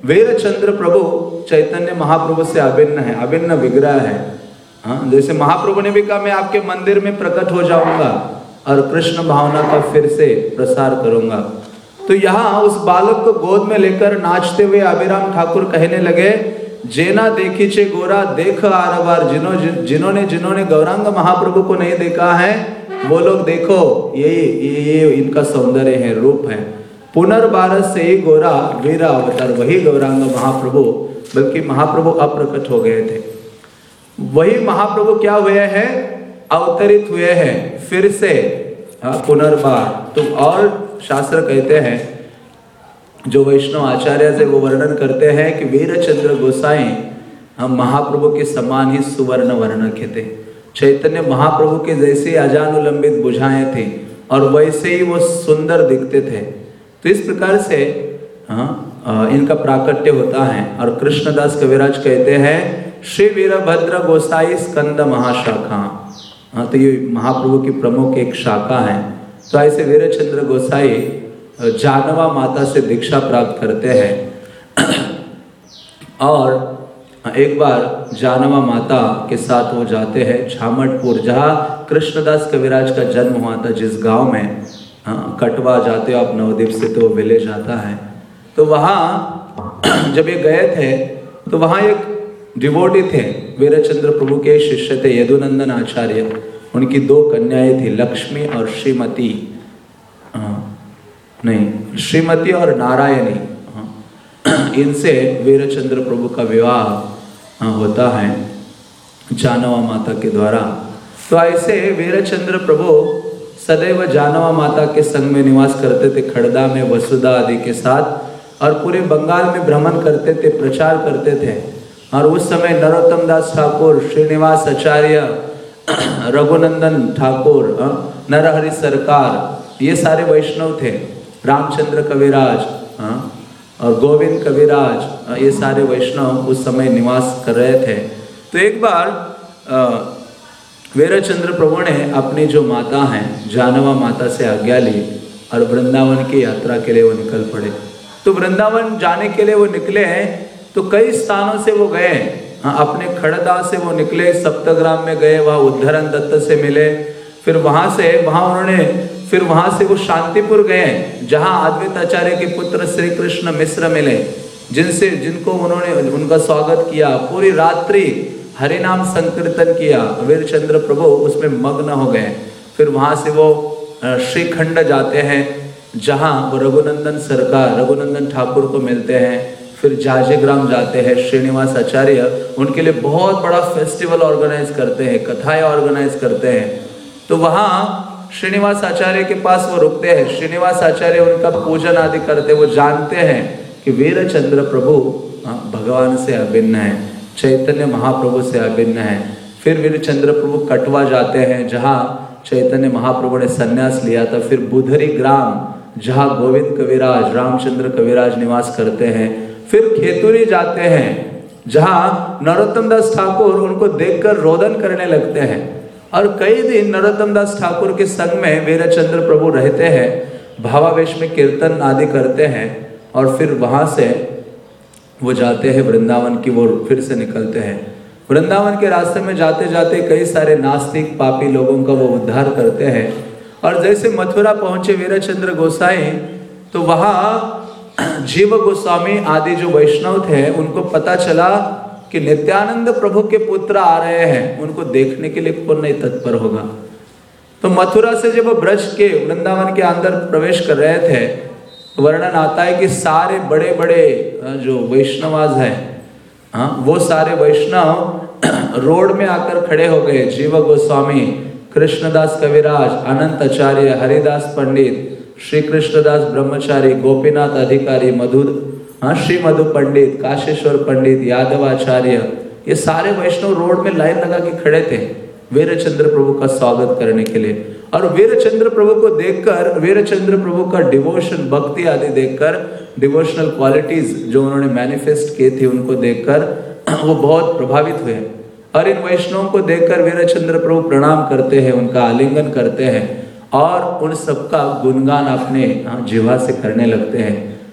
वीरचंद्र प्रभु चैतन्य महाप्रभु से अभिन्न है, अभिन्न विग्रह है। हाँ, जैसे महाप्रभु ने भी कहा मैं आपके मंदिर में प्रकट हो जाऊंगा और कृष्ण भावना का फिर से प्रसार करूंगा। तो यहाँ उस बालक को गोद में लेकर नाचते हुए अभिराम ठाकुर कहने लगे, जेना देखी चे गोरा देख आर बार, जिन्हों जिन्होंने जिन्होंने गौरांग महाप्रभु को नहीं देखा है वो लोग देखो, ये ये, ये इनका सौंदर्य है, रूप है। पुनर्बारस से ही गोरा वीरा अवतार, वही गौरांग महाप्रभु, बल्कि महाप्रभु अप्रकट हो गए थे, वही महाप्रभु क्या हुए हैं, अवतरित हुए हैं फिर से। हाँ, पुनर्बार। तो और शास्त्र कहते हैं, जो वैष्णव आचार्य से वो वर्णन करते हैं कि वीरचंद्र गोसाई हम महाप्रभु के समान ही सुवर्ण वर्ण के थे, चैतन्य महाप्रभु के जैसे अजानुलंबित भुजाएं थी और वैसे ही वो सुंदर दिखते थे। तो इस प्रकार से हाँ इनका प्राकट्य होता है। और कृष्णदास कविराज कहते हैं, श्री वीरभद्र गोसाई स्कंद महाशाखा। हाँ, तो ये महाप्रभु की प्रमुख एक शाखा है। तो ऐसे वीरचंद्र गोसाई जानवा माता से दीक्षा प्राप्त करते हैं और एक बार जानवा माता के साथ वो जाते हैं झामटपुर, जहाँ कृष्णदास कविराज का जन्म हुआ था, जिस गांव में हाँ, कटवा जाते हो आप नवद्वीप से तो विलेज आता है। तो वहाँ जब ये गए थे तो वहाँ एक डिवोटी थे, वीरचंद्र प्रभु के शिष्य थे यदुनंदन आचार्य। उनकी दो कन्याएं थी, लक्ष्मी और श्रीमती, नहीं श्रीमती और नारायणी। इनसे वीरचंद्र प्रभु का विवाह होता है जानवा माता के द्वारा। तो ऐसे वीरचंद्र प्रभु सदैव जानवा माता के संग में निवास करते थे, खड़दा में वसुधा आदि के साथ, और पूरे बंगाल में भ्रमण करते थे, प्रचार करते थे। और उस समय नरोत्तम दास ठाकुर, श्रीनिवास आचार्य, रघुनंदन ठाकुर, नरहरि सरकार, ये सारे वैष्णव थे। रामचंद्र कविराज और गोविंद कविराज, ये सारे वैष्णव उस समय निवास कर रहे थे। तो एक बार वीरचंद्र प्रभु ने अपनी जो माता हैं जानवा माता से आज्ञा ली और वृंदावन की यात्रा के लिए वो निकल पड़े। तो वृंदावन जाने के लिए वो निकले हैं, तो कई स्थानों से वो गए। हाँ, अपने खड़दा से वो निकले, सप्तग्राम में गए, वहाँ उद्धरण दत्त से मिले। फिर वहाँ से वहाँ उन्होंने फिर वहाँ से वो शांतिपुर गए, जहाँ अद्वैत आचार्य के पुत्र श्री कृष्ण मिश्र मिले, जिनसे जिनको उन्होंने उनका स्वागत किया, पूरी रात्रि हरिनाम संकीर्तन किया। वीरचंद्र प्रभु उसमें मग्न हो गए। फिर वहाँ से वो श्रीखंड जाते हैं, जहाँ वो रघुनंदन सरकार, रघुनंदन ठाकुर को मिलते हैं। फिर जाजीग्राम जाते हैं, श्रीनिवास आचार्य उनके लिए बहुत बड़ा फेस्टिवल ऑर्गेनाइज करते हैं, कथाएं ऑर्गेनाइज करते हैं। तो वहाँ श्रीनिवास आचार्य के पास वो रुकते हैं। श्रीनिवास आचार्य उनका पूजन आदि करते, वो जानते हैं कि वीरचंद्र प्रभु भगवान से अभिन्न है, चैतन्य महाप्रभु से अभिन्न है। फिर वीरचंद्र प्रभु कटवा जाते हैं, जहाँ चैतन्य महाप्रभु ने संन्यास लिया था। फिर बुधरी ग्राम, जहाँ गोविंद कविराज, रामचंद्र कविराज निवास करते हैं। फिर खेतुरी जाते हैं, जहाँ नरोत्तम दास ठाकुर उनको देखकर रोदन करने लगते हैं। और कई दिन नरोत्तम दास ठाकुर के संग में वीरचंद्र प्रभु रहते हैं, भावावेश में कीर्तन आदि करते हैं। और फिर वहाँ से वो जाते हैं वृंदावन की ओर, फिर से निकलते हैं। वृंदावन के रास्ते में जाते जाते कई सारे नास्तिक पापी लोगों का वो उद्धार करते हैं। और जैसे मथुरा पहुंचे वीरचंद्र गोसाई, तो वहाँ जीव गोस्वामी आदि जो वैष्णव थे, उनको पता चला कि नित्यानंद प्रभु के पुत्र आ रहे हैं, उनको देखने के लिए कौन नहीं तत्पर होगा। तो मथुरा से जब वो ब्रज के वृंदावन के अंदर प्रवेश कर रहे थे, वर्णन आता है कि सारे बड़े बड़े जो वैष्णवाज हैं, हाँ, वो सारे वैष्णव रोड में आकर खड़े हो गए। जीव गोस्वामी, कृष्णदास कविराज, अनंत आचार्य, हरिदास पंडित, श्री कृष्णदास ब्रह्मचारी, गोपीनाथ अधिकारी, मधु हाँ श्री मधु पंडित, काशेश्वर पंडित, यादवाचार्य, ये सारे वैष्णव रोड में लाइन लगा के खड़े थे वीरचंद्र प्रभु का स्वागत करने के लिए। और वीरचंद्र प्रभु को देखकर, वीरचंद्र प्रभु का डिवोशन, भक्ति आदि देखकर, डिवोशनल क्वालिटीज जो उन्होंने मैनिफेस्ट की थी, उनको देखकर वो बहुत प्रभावित हुए। और इन वैष्णवों को देखकर वीरचंद्र प्रभु प्रणाम करते हैं, उनका आलिंगन करते हैं और उन सबका गुणगान अपने जिह्वा से करने लगते हैं।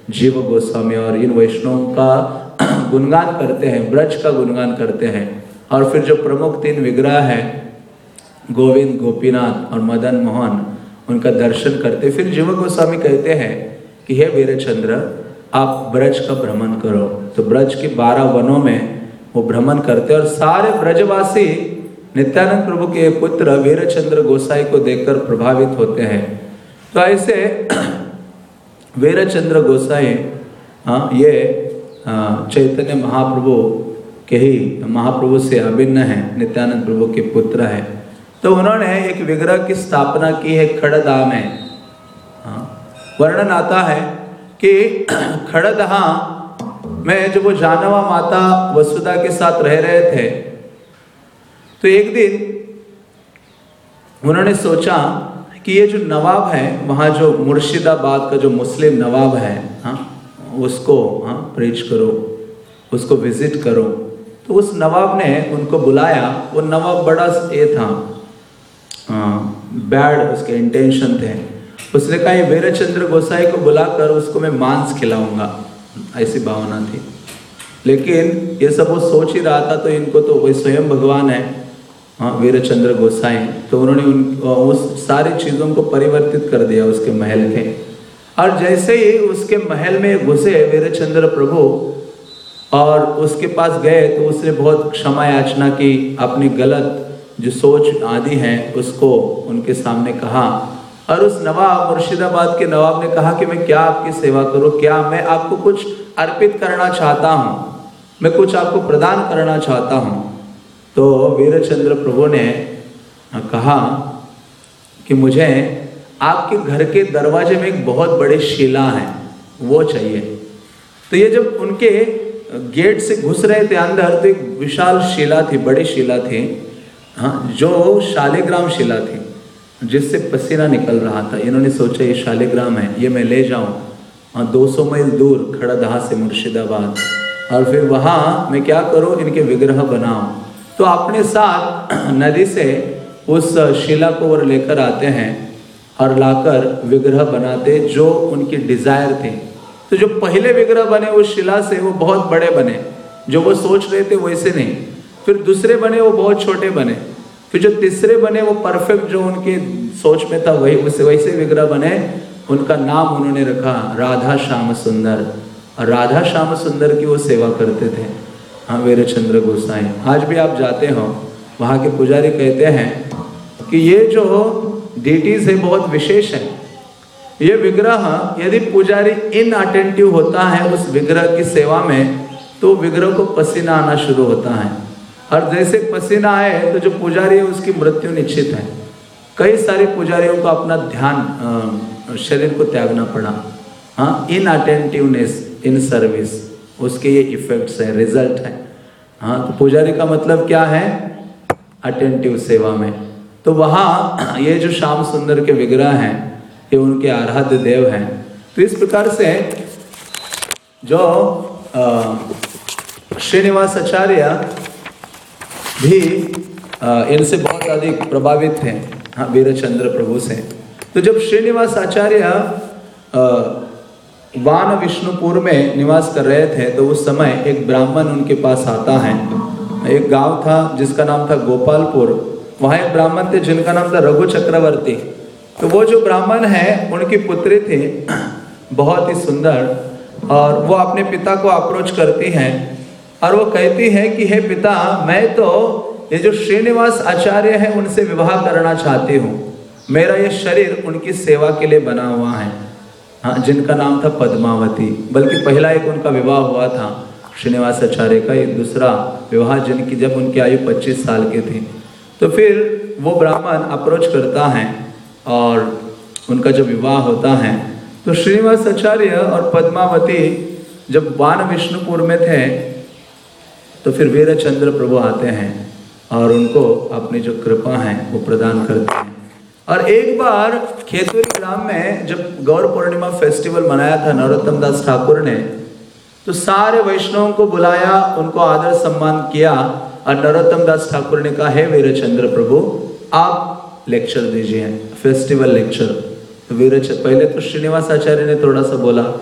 जीव गोस्वामी और इन वैष्णवों का गुणगान करते हैं, ब्रज का गुणगान करते हैं। और फिर जो प्रमुख तीन विग्रह है गोविंद, गोपीनाथ और मदन मोहन, उनका दर्शन करते। फिर जीव गोस्वामी कहते हैं कि हे वीरचंद्र, आप ब्रज का भ्रमण करो। तो ब्रज के बारह वनों में वो भ्रमण करते और सारे ब्रजवासी नित्यानंद प्रभु के पुत्र वीरचंद्र गोसाई को देखकर प्रभावित होते हैं। तो ऐसे वीरचंद्र गोसाई हाँ ये चैतन्य महाप्रभु के ही महाप्रभु से अभिन्न है, नित्यानंद प्रभु के पुत्र है। तो उन्होंने एक विग्रह की स्थापना की है खड़दहा में। हाँ, वर्णन आता है कि खड़दहा में जब वो जानवा माता वसुधा के साथ रह रहे थे, तो एक दिन उन्होंने सोचा कि ये जो नवाब है वहाँ जो मुर्शिदाबाद का जो मुस्लिम नवाब है, हाँ उसको हाँ प्रीच करो, उसको विजिट करो। तो उस नवाब ने उनको बुलाया। वो नवाब बड़ा ये था, बैड उसके इंटेंशन थे। उसने कहा ये वीरचंद्र गोसाई को बुलाकर उसको मैं मांस खिलाऊंगा, ऐसी भावना थी। लेकिन ये सब वो सोच ही रहा था, तो इनको तो वही स्वयं भगवान है हाँ वीरचंद्र गोसाई, तो उन्होंने उन उस सारी चीज़ों को परिवर्तित कर दिया उसके महल के। और जैसे ही उसके महल में घुसे वीरचंद्र प्रभु और उसके पास गए, तो उसने बहुत क्षमा याचना की, अपनी गलत जो सोच आदि हैं उसको उनके सामने कहा। और उस नवाब, मुर्शिदाबाद के नवाब ने कहा कि मैं क्या आपकी सेवा करूं, क्या मैं आपको कुछ अर्पित करना चाहता हूं, मैं कुछ आपको प्रदान करना चाहता हूं। तो वीरचंद्र प्रभु ने कहा कि मुझे आपके घर के दरवाजे में एक बहुत बड़ी शिला है, वो चाहिए। तो ये जब उनके गेट से घुस रहे थे अंदर, तो एक विशाल शिला थी, बड़ी शिला थी हाँ, जो शालिग्राम शिला थी, जिससे पसीना निकल रहा था। इन्होंने सोचा ये शालिग्राम है, ये मैं ले जाऊं दो सौ मील दूर खड़दहा से मुर्शिदाबाद, और फिर वहाँ मैं क्या करूं, इनके विग्रह बनाऊं। तो अपने साथ नदी से उस शिला को वो लेकर आते हैं और लाकर विग्रह बनाते जो उनकी डिजायर थी। तो जो पहले विग्रह बने उस शिला से वो बहुत बड़े बने, जो वो सोच रहे थे वैसे नहीं। फिर दूसरे बने वो बहुत छोटे बने। फिर जो तीसरे बने वो परफेक्ट जो उनके सोच में था वही उस वैसे विग्रह बने। उनका नाम उन्होंने रखा राधा श्याम सुंदर, और राधा श्याम सुंदर की वो सेवा करते थे हाँ वीरचंद्र गोसाई। आज भी आप जाते हो, वहाँ के पुजारी कहते हैं कि ये जो डीटीज है बहुत विशेष है। ये विग्रह यदि पुजारी इनअटेंटिव होता है उस विग्रह की सेवा में, तो विग्रह को पसीना आना शुरू होता है, और जैसे पसीना आए तो जो पुजारी है उसकी मृत्यु निश्चित है। कई सारे पुजारियों को अपना ध्यान शरीर को त्यागना पड़ा हाँ इनअटेंटिवनेस इन सर्विस, उसके ये इफेक्ट्स है, रिजल्ट है हाँ। तो पुजारी का मतलब क्या है, अटेंटिव सेवा में। तो वहाँ ये जो श्याम सुंदर के विग्रह हैं ये उनके आराध्य देव हैं। तो इस प्रकार से जो श्रीनिवास आचार्य भी आ, इनसे बहुत अधिक प्रभावित थे हाँ वीरचंद्र प्रभु से। तो जब श्रीनिवास आचार्य वान विष्णुपुर में निवास कर रहे थे, तो उस समय एक ब्राह्मण उनके पास आता है। एक गांव था जिसका नाम था गोपालपुर। वहाँ एक ब्राह्मण थे जिनका नाम था रघु चक्रवर्ती। तो वो जो ब्राह्मण है उनकी पुत्री थी बहुत ही सुंदर, और वो अपने पिता को अप्रोच करती हैं और वो कहती है कि हे पिता, मैं तो ये जो श्रीनिवास आचार्य है उनसे विवाह करना चाहती हूँ। मेरा ये शरीर उनकी सेवा के लिए बना हुआ है हाँ, जिनका नाम था पद्मावती। बल्कि पहला एक उनका विवाह हुआ था श्रीनिवास आचार्य का, एक दूसरा विवाह जिनकी जब उनकी आयु पच्चीस साल की थी। तो फिर वो ब्राह्मण अप्रोच करता है और उनका जब विवाह होता है, तो श्रीनिवास आचार्य और पद्मावती जब वान विष्णुपुर में थे, तो फिर वीरचंद्र प्रभु आते हैं और उनको अपनी जो कृपा है वो प्रदान करते हैं। और एक बार खेतुरी ग्राम में जब गौर पूर्णिमा फेस्टिवल मनाया था नरोत्तम दास ठाकुर ने, तो सारे वैष्णवों को बुलाया, उनको आदर सम्मान किया, और नरोत्तम दास ठाकुर ने कहा हे वीरचंद्र प्रभु आप लेक्चर दीजिए, फेस्टिवल लेक्चर। तो वीरचंद्र पहले तो श्रीनिवास आचार्य ने थोड़ा सा बोला,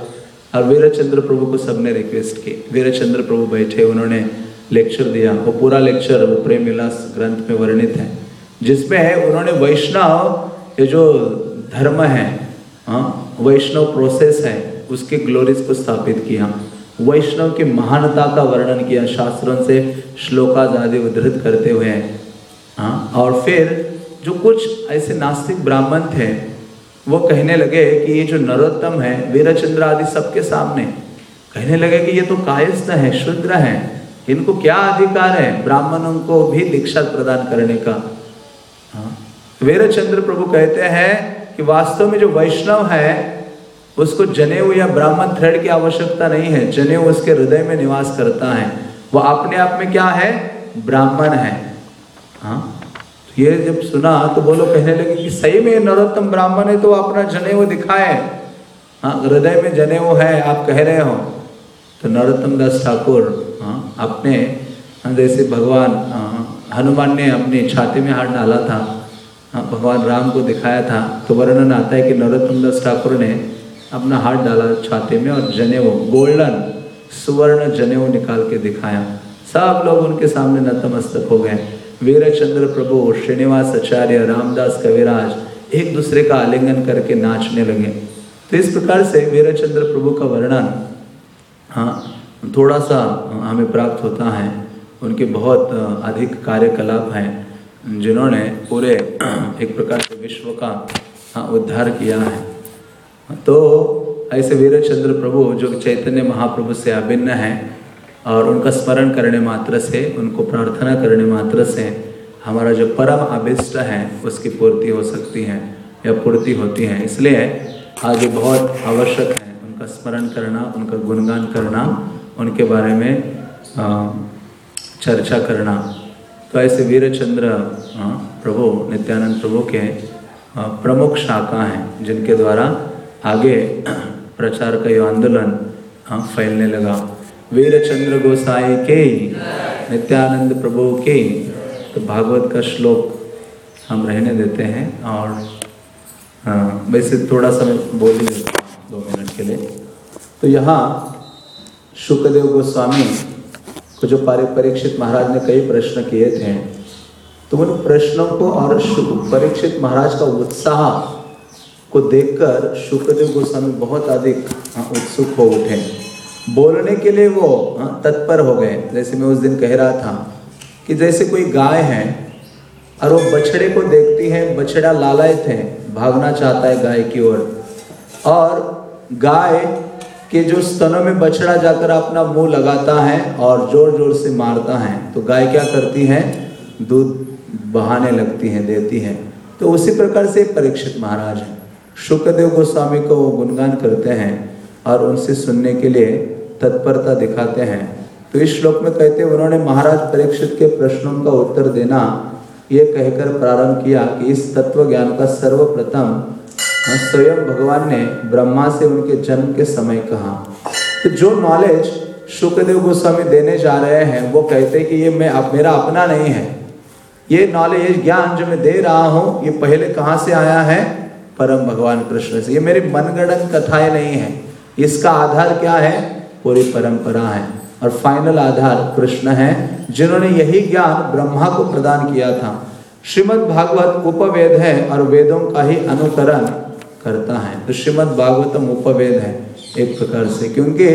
और वीरचंद्र प्रभु को सबने रिक्वेस्ट की। वीरचंद्र प्रभु बैठे, उन्होंने लेक्चर दिया। वो पूरा लेक्चर वो प्रेम विलास ग्रंथ में वर्णित है, जिसमें उन्होंने वैष्णव ये जो धर्म है, हाँ वैष्णव प्रोसेस है, उसके ग्लोरीज को स्थापित किया। वैष्णव की महानता का वर्णन किया शास्त्रों से श्लोकाज आदि उद्धृत करते हुए। हाँ, और फिर जो कुछ ऐसे नास्तिक ब्राह्मण थे वो कहने लगे कि ये जो नरोत्तम है, वीरचंद्र आदि सबके सामने कहने लगे कि ये तो कायस्थ है, शूद्र है, इनको क्या अधिकार है ब्राह्मणों को भी दीक्षा प्रदान करने का। हाँ, वीरचंद्र प्रभु कहते हैं कि वास्तव में जो वैष्णव है उसको जनेऊ या ब्राह्मण थ्रेड की आवश्यकता नहीं है, जनेऊ उसके हृदय में निवास करता है, वो अपने आप में क्या है, ब्राह्मण है। हाँ, ये जब सुना तो बोलो कहने लगे कि सही में नरोत्तम ब्राह्मण है तो अपना जनेऊ दिखाए। हाँ, हृदय में जनेऊ है आप कह रहे हो। तो नरोत्तम दास ठाकुर हाँ, अपने जैसे भगवान हनुमान ने अपनी छाती में हाथ डाला था, हाँ, भगवान राम को दिखाया था, तो वर्णन आता है कि नरोत्तम दास ठाकुर ने अपना हाथ डाला छाती में और जनेऊ, गोल्डन सुवर्ण जनेऊ निकाल के दिखाया। सब लोग उनके सामने नतमस्तक हो गए। वीरचंद्र प्रभु, श्रीनिवास आचार्य, रामदास कविराज एक दूसरे का आलिंगन करके नाचने लगे। तो इस प्रकार से वीरचंद्र प्रभु का वर्णन हाँ थोड़ा सा हमें प्राप्त होता है। उनके बहुत अधिक कार्यकलाप हैं जिन्होंने पूरे एक प्रकार से विश्व का हाँ उद्धार किया है। तो ऐसे वीरचंद्र प्रभु जो चैतन्य महाप्रभु से अभिन्न है और उनका स्मरण करने मात्र से, उनको प्रार्थना करने मात्र से हमारा जो परम अभिष्ट है उसकी पूर्ति हो सकती है या पूर्ति होती है। इसलिए आगे बहुत आवश्यक है उनका स्मरण करना, उनका गुणगान करना, उनके बारे में आ, चर्चा करना। तो ऐसे वीरचंद्र प्रभु, नित्यानंद प्रभु के प्रमुख शाखा हैं जिनके द्वारा आगे प्रचार का ये आंदोलन फैलने लगा। वीरचंद्र गोसाई के, नित्यानंद प्रभु के। तो भागवत का श्लोक हम रहने देते हैं और हाँ, वैसे थोड़ा सा मैं बोल ही देता हूँ दो मिनट के लिए। तो यहाँ शुकदेव गोस्वामी को जो परीक्षित महाराज ने कई प्रश्न किए थे, तो उन प्रश्नों को और परीक्षित महाराज का उत्साह को देखकर शुकदेव गोस्वामी बहुत अधिक उत्सुक हो उठे। बोलने के लिए वो तत्पर हो गए। जैसे मैं उस दिन कह रहा था कि जैसे कोई गाय है और वो बछड़े को देखती है, बछड़ा लालायित है, भागना चाहता है गाय की ओर, और गाय के जो स्तनों में बछड़ा जाकर अपना मुंह लगाता है और जोर जोर से मारता है, तो गाय क्या करती है, दूध बहाने लगती है, देती है। तो उसी प्रकार से परीक्षित महाराज हैं, शुकदेव गोस्वामी को वो गुणगान करते हैं और उनसे सुनने के लिए तत्परता दिखाते हैं। तो इस श्लोक में कहते हैं, उन्होंने महाराज परीक्षित के प्रश्नों का उत्तर देना ये कहकर प्रारंभ किया कि इस तत्व ज्ञान का सर्वप्रथम स्वयं भगवान ने ब्रह्मा से उनके जन्म के समय कहा। तो जो नॉलेज शुकदेव गोस्वामी देने जा रहे हैं वो कहते हैं कि ये मैं अब मेरा अपना नहीं है, ये नॉलेज ज्ञान जो मैं दे रहा हूँ ये पहले कहाँ से आया है, परम भगवान कृष्ण से। ये मेरी मनगढ़ंत कथाएं नहीं है, इसका आधार क्या है, पूरी परंपरा है और फाइनल आधार कृष्ण है जिन्होंने यही ज्ञान ब्रह्मा को प्रदान किया था। श्रीमद् भागवत उपवेद है और वेदों का ही अनुकरण करता है। तो श्रीमद् भागवतम उपवेद है एक प्रकार से, क्योंकि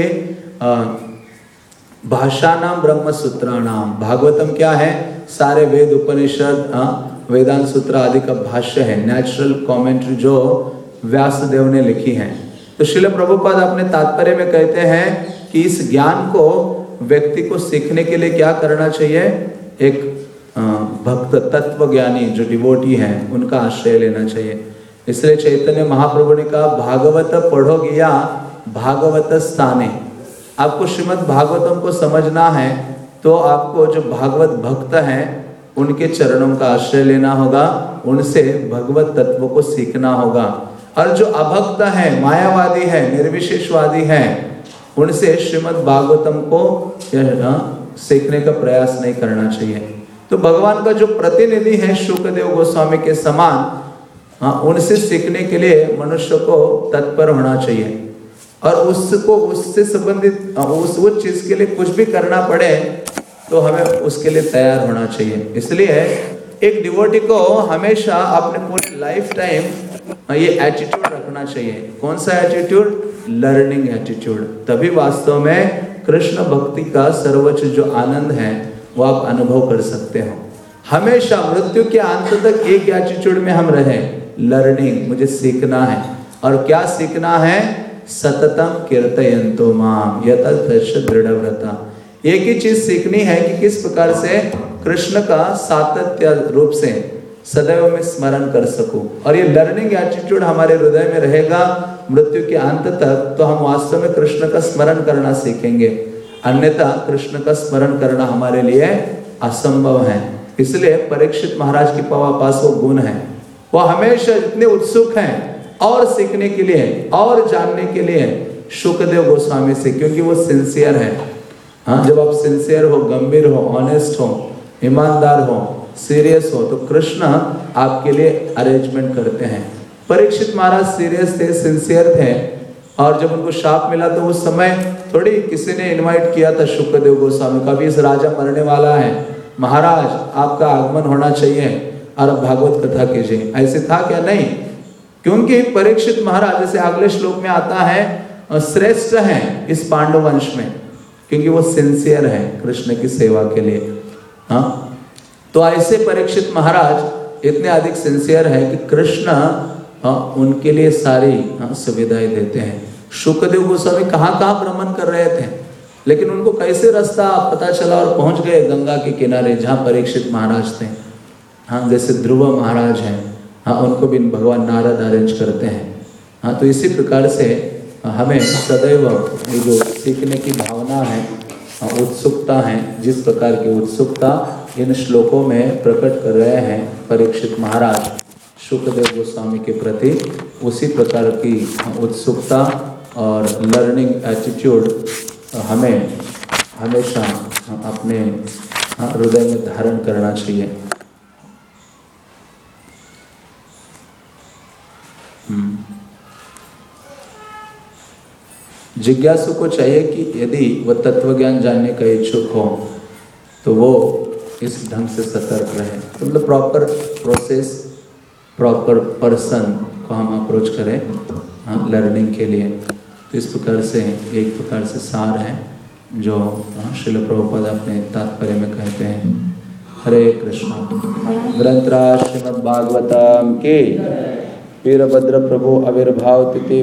भाषा नाम ब्रह्म सूत्राणाम, भागवतम क्या है, सारे वेद उपनिषद वेदांत सूत्र आदि का भाष्य है, नेचुरल कमेंट्री जो व्यासदेव ने लिखी है। तो श्रील प्रभुपाद अपने तात्पर्य में कहते हैं कि इस ज्ञान को व्यक्ति को सीखने के लिए क्या करना चाहिए, एक भक्त तत्व ज्ञानी जो डिवोटी है उनका आश्रय लेना चाहिए। इसलिए चैतन्य महाप्रभु ने कहा, भागवत पढ़ो गया भागवत स्थाने। आपको श्रीमद् भागवतम को समझना है तो आपको जो भागवत भक्त हैं उनके चरणों का आश्रय लेना होगा, उनसे भगवत तत्व को सीखना होगा। और जो अभक्त है, मायावादी है, निर्विशेषवादी है, उनसे श्रीमद् भागवतम को सीखने का प्रयास नहीं करना चाहिए। तो भगवान का जो प्रतिनिधि है शुकदेव गोस्वामी के समान, हाँ, उनसे सीखने के लिए मनुष्य को तत्पर होना चाहिए। और उसको उससे संबंधित उस वो चीज के लिए कुछ भी करना पड़े तो हमें उसके लिए तैयार होना चाहिए। इसलिए एक डिवोटी को हमेशा अपने पूरे लाइफ टाइम ये एटीट्यूड रखना चाहिए। कौन सा एटीट्यूड? Learning attitude. तभी वास्तव में कृष्ण भक्ति का सर्वोच्च जो आनंद है वो आप अनुभव कर सकते हो। हमेशा मृत्यु के अंत तक एक एटीट्यूड में हम रहे, लर्निंग, मुझे सीखना है। और क्या सीखना है? सततम कीर्तयन्तो माम यतत दृढ़व्रता। एक ही चीज सीखनी है कि किस प्रकार से कृष्ण का सातत्य रूप से सदैव में स्मरण कर सकूं। और ये लर्निंग एटीट्यूड हमारे हृदय में रहेगा मृत्यु के अंत तक, तो हम वास्तव में कृष्ण का स्मरण करना सीखेंगे। अन्यथा कृष्ण का स्मरण करना हमारे लिए असंभव है। इसलिए परीक्षित महाराज के पास वो गुण है, वो हमेशा इतने उत्सुक हैं और सीखने के लिए और जानने के लिए शुकदेव गोस्वामी से, क्योंकि वो सिंसियर है। हाँ, जब आप सिंसियर हो, गंभीर हो, ऑनेस्ट हो, ईमानदार हो, सीरियस हो, तो कृष्ण आपके लिए अरेंजमेंट करते हैं। परीक्षित महाराज सीरियस थे, सिंसियर थे, और जब उनको शाप मिला तो उस समय थोड़ी किसी ने इनवाइट किया था शुकदेव गोस्वामी, कभी इस राजा मरने वाला है, महाराज आपका आगमन होना चाहिए और अब भागवत कथा कीजिए, ऐसे था क्या? नहीं, क्योंकि परीक्षित महाराज, जैसे अगले श्लोक में आता है, श्रेष्ठ हैं इस पांडव वंश में, क्योंकि वो सिंसियर है कृष्ण की सेवा के लिए। हाँ, तो ऐसे परीक्षित महाराज इतने अधिक सिंसियर है कि कृष्ण हाँ, उनके लिए सारी हाँ, सुविधाएं देते हैं। शुकदेव गोस्वामी कहाँ कहाँ भ्रमण कर रहे थे, लेकिन उनको कैसे रास्ता पता चला और पहुंच गए गंगा के किनारे जहाँ परीक्षित महाराज थे। हाँ, जैसे ध्रुव महाराज हैं, हाँ, उनको भी भगवान नारद अरेंज करते हैं। हाँ, तो इसी प्रकार से हमें सदैव ये जो सीखने की भावना है, उत्सुकता है, जिस प्रकार की उत्सुकता इन श्लोकों में प्रकट कर रहे हैं परीक्षित महाराज शुकदेव गोस्वामी के प्रति, उसी प्रकार की उत्सुकता और लर्निंग एटीट्यूड हमें हमेशा अपने हृदय में धारण करना चाहिए। जिज्ञासु को चाहिए कि यदि वह तत्व ज्ञान जानने का इच्छुक हो तो वो इस ढंग से सतर्क रहे। तो मतलब प्रॉपर प्रोसेस, प्रॉपर पर्सन को हम अप्रोच करें हाँ, लर्निंग के लिए। तो इस प्रकार से एक प्रकार से सार है जो श्रील प्रभुपाद अपने तात्पर्य में कहते हैं। हरे कृष्ण। ग्रंथराज श्रीमद् भागवतम के वीरभद्र प्रभु आविर्भाव तिथि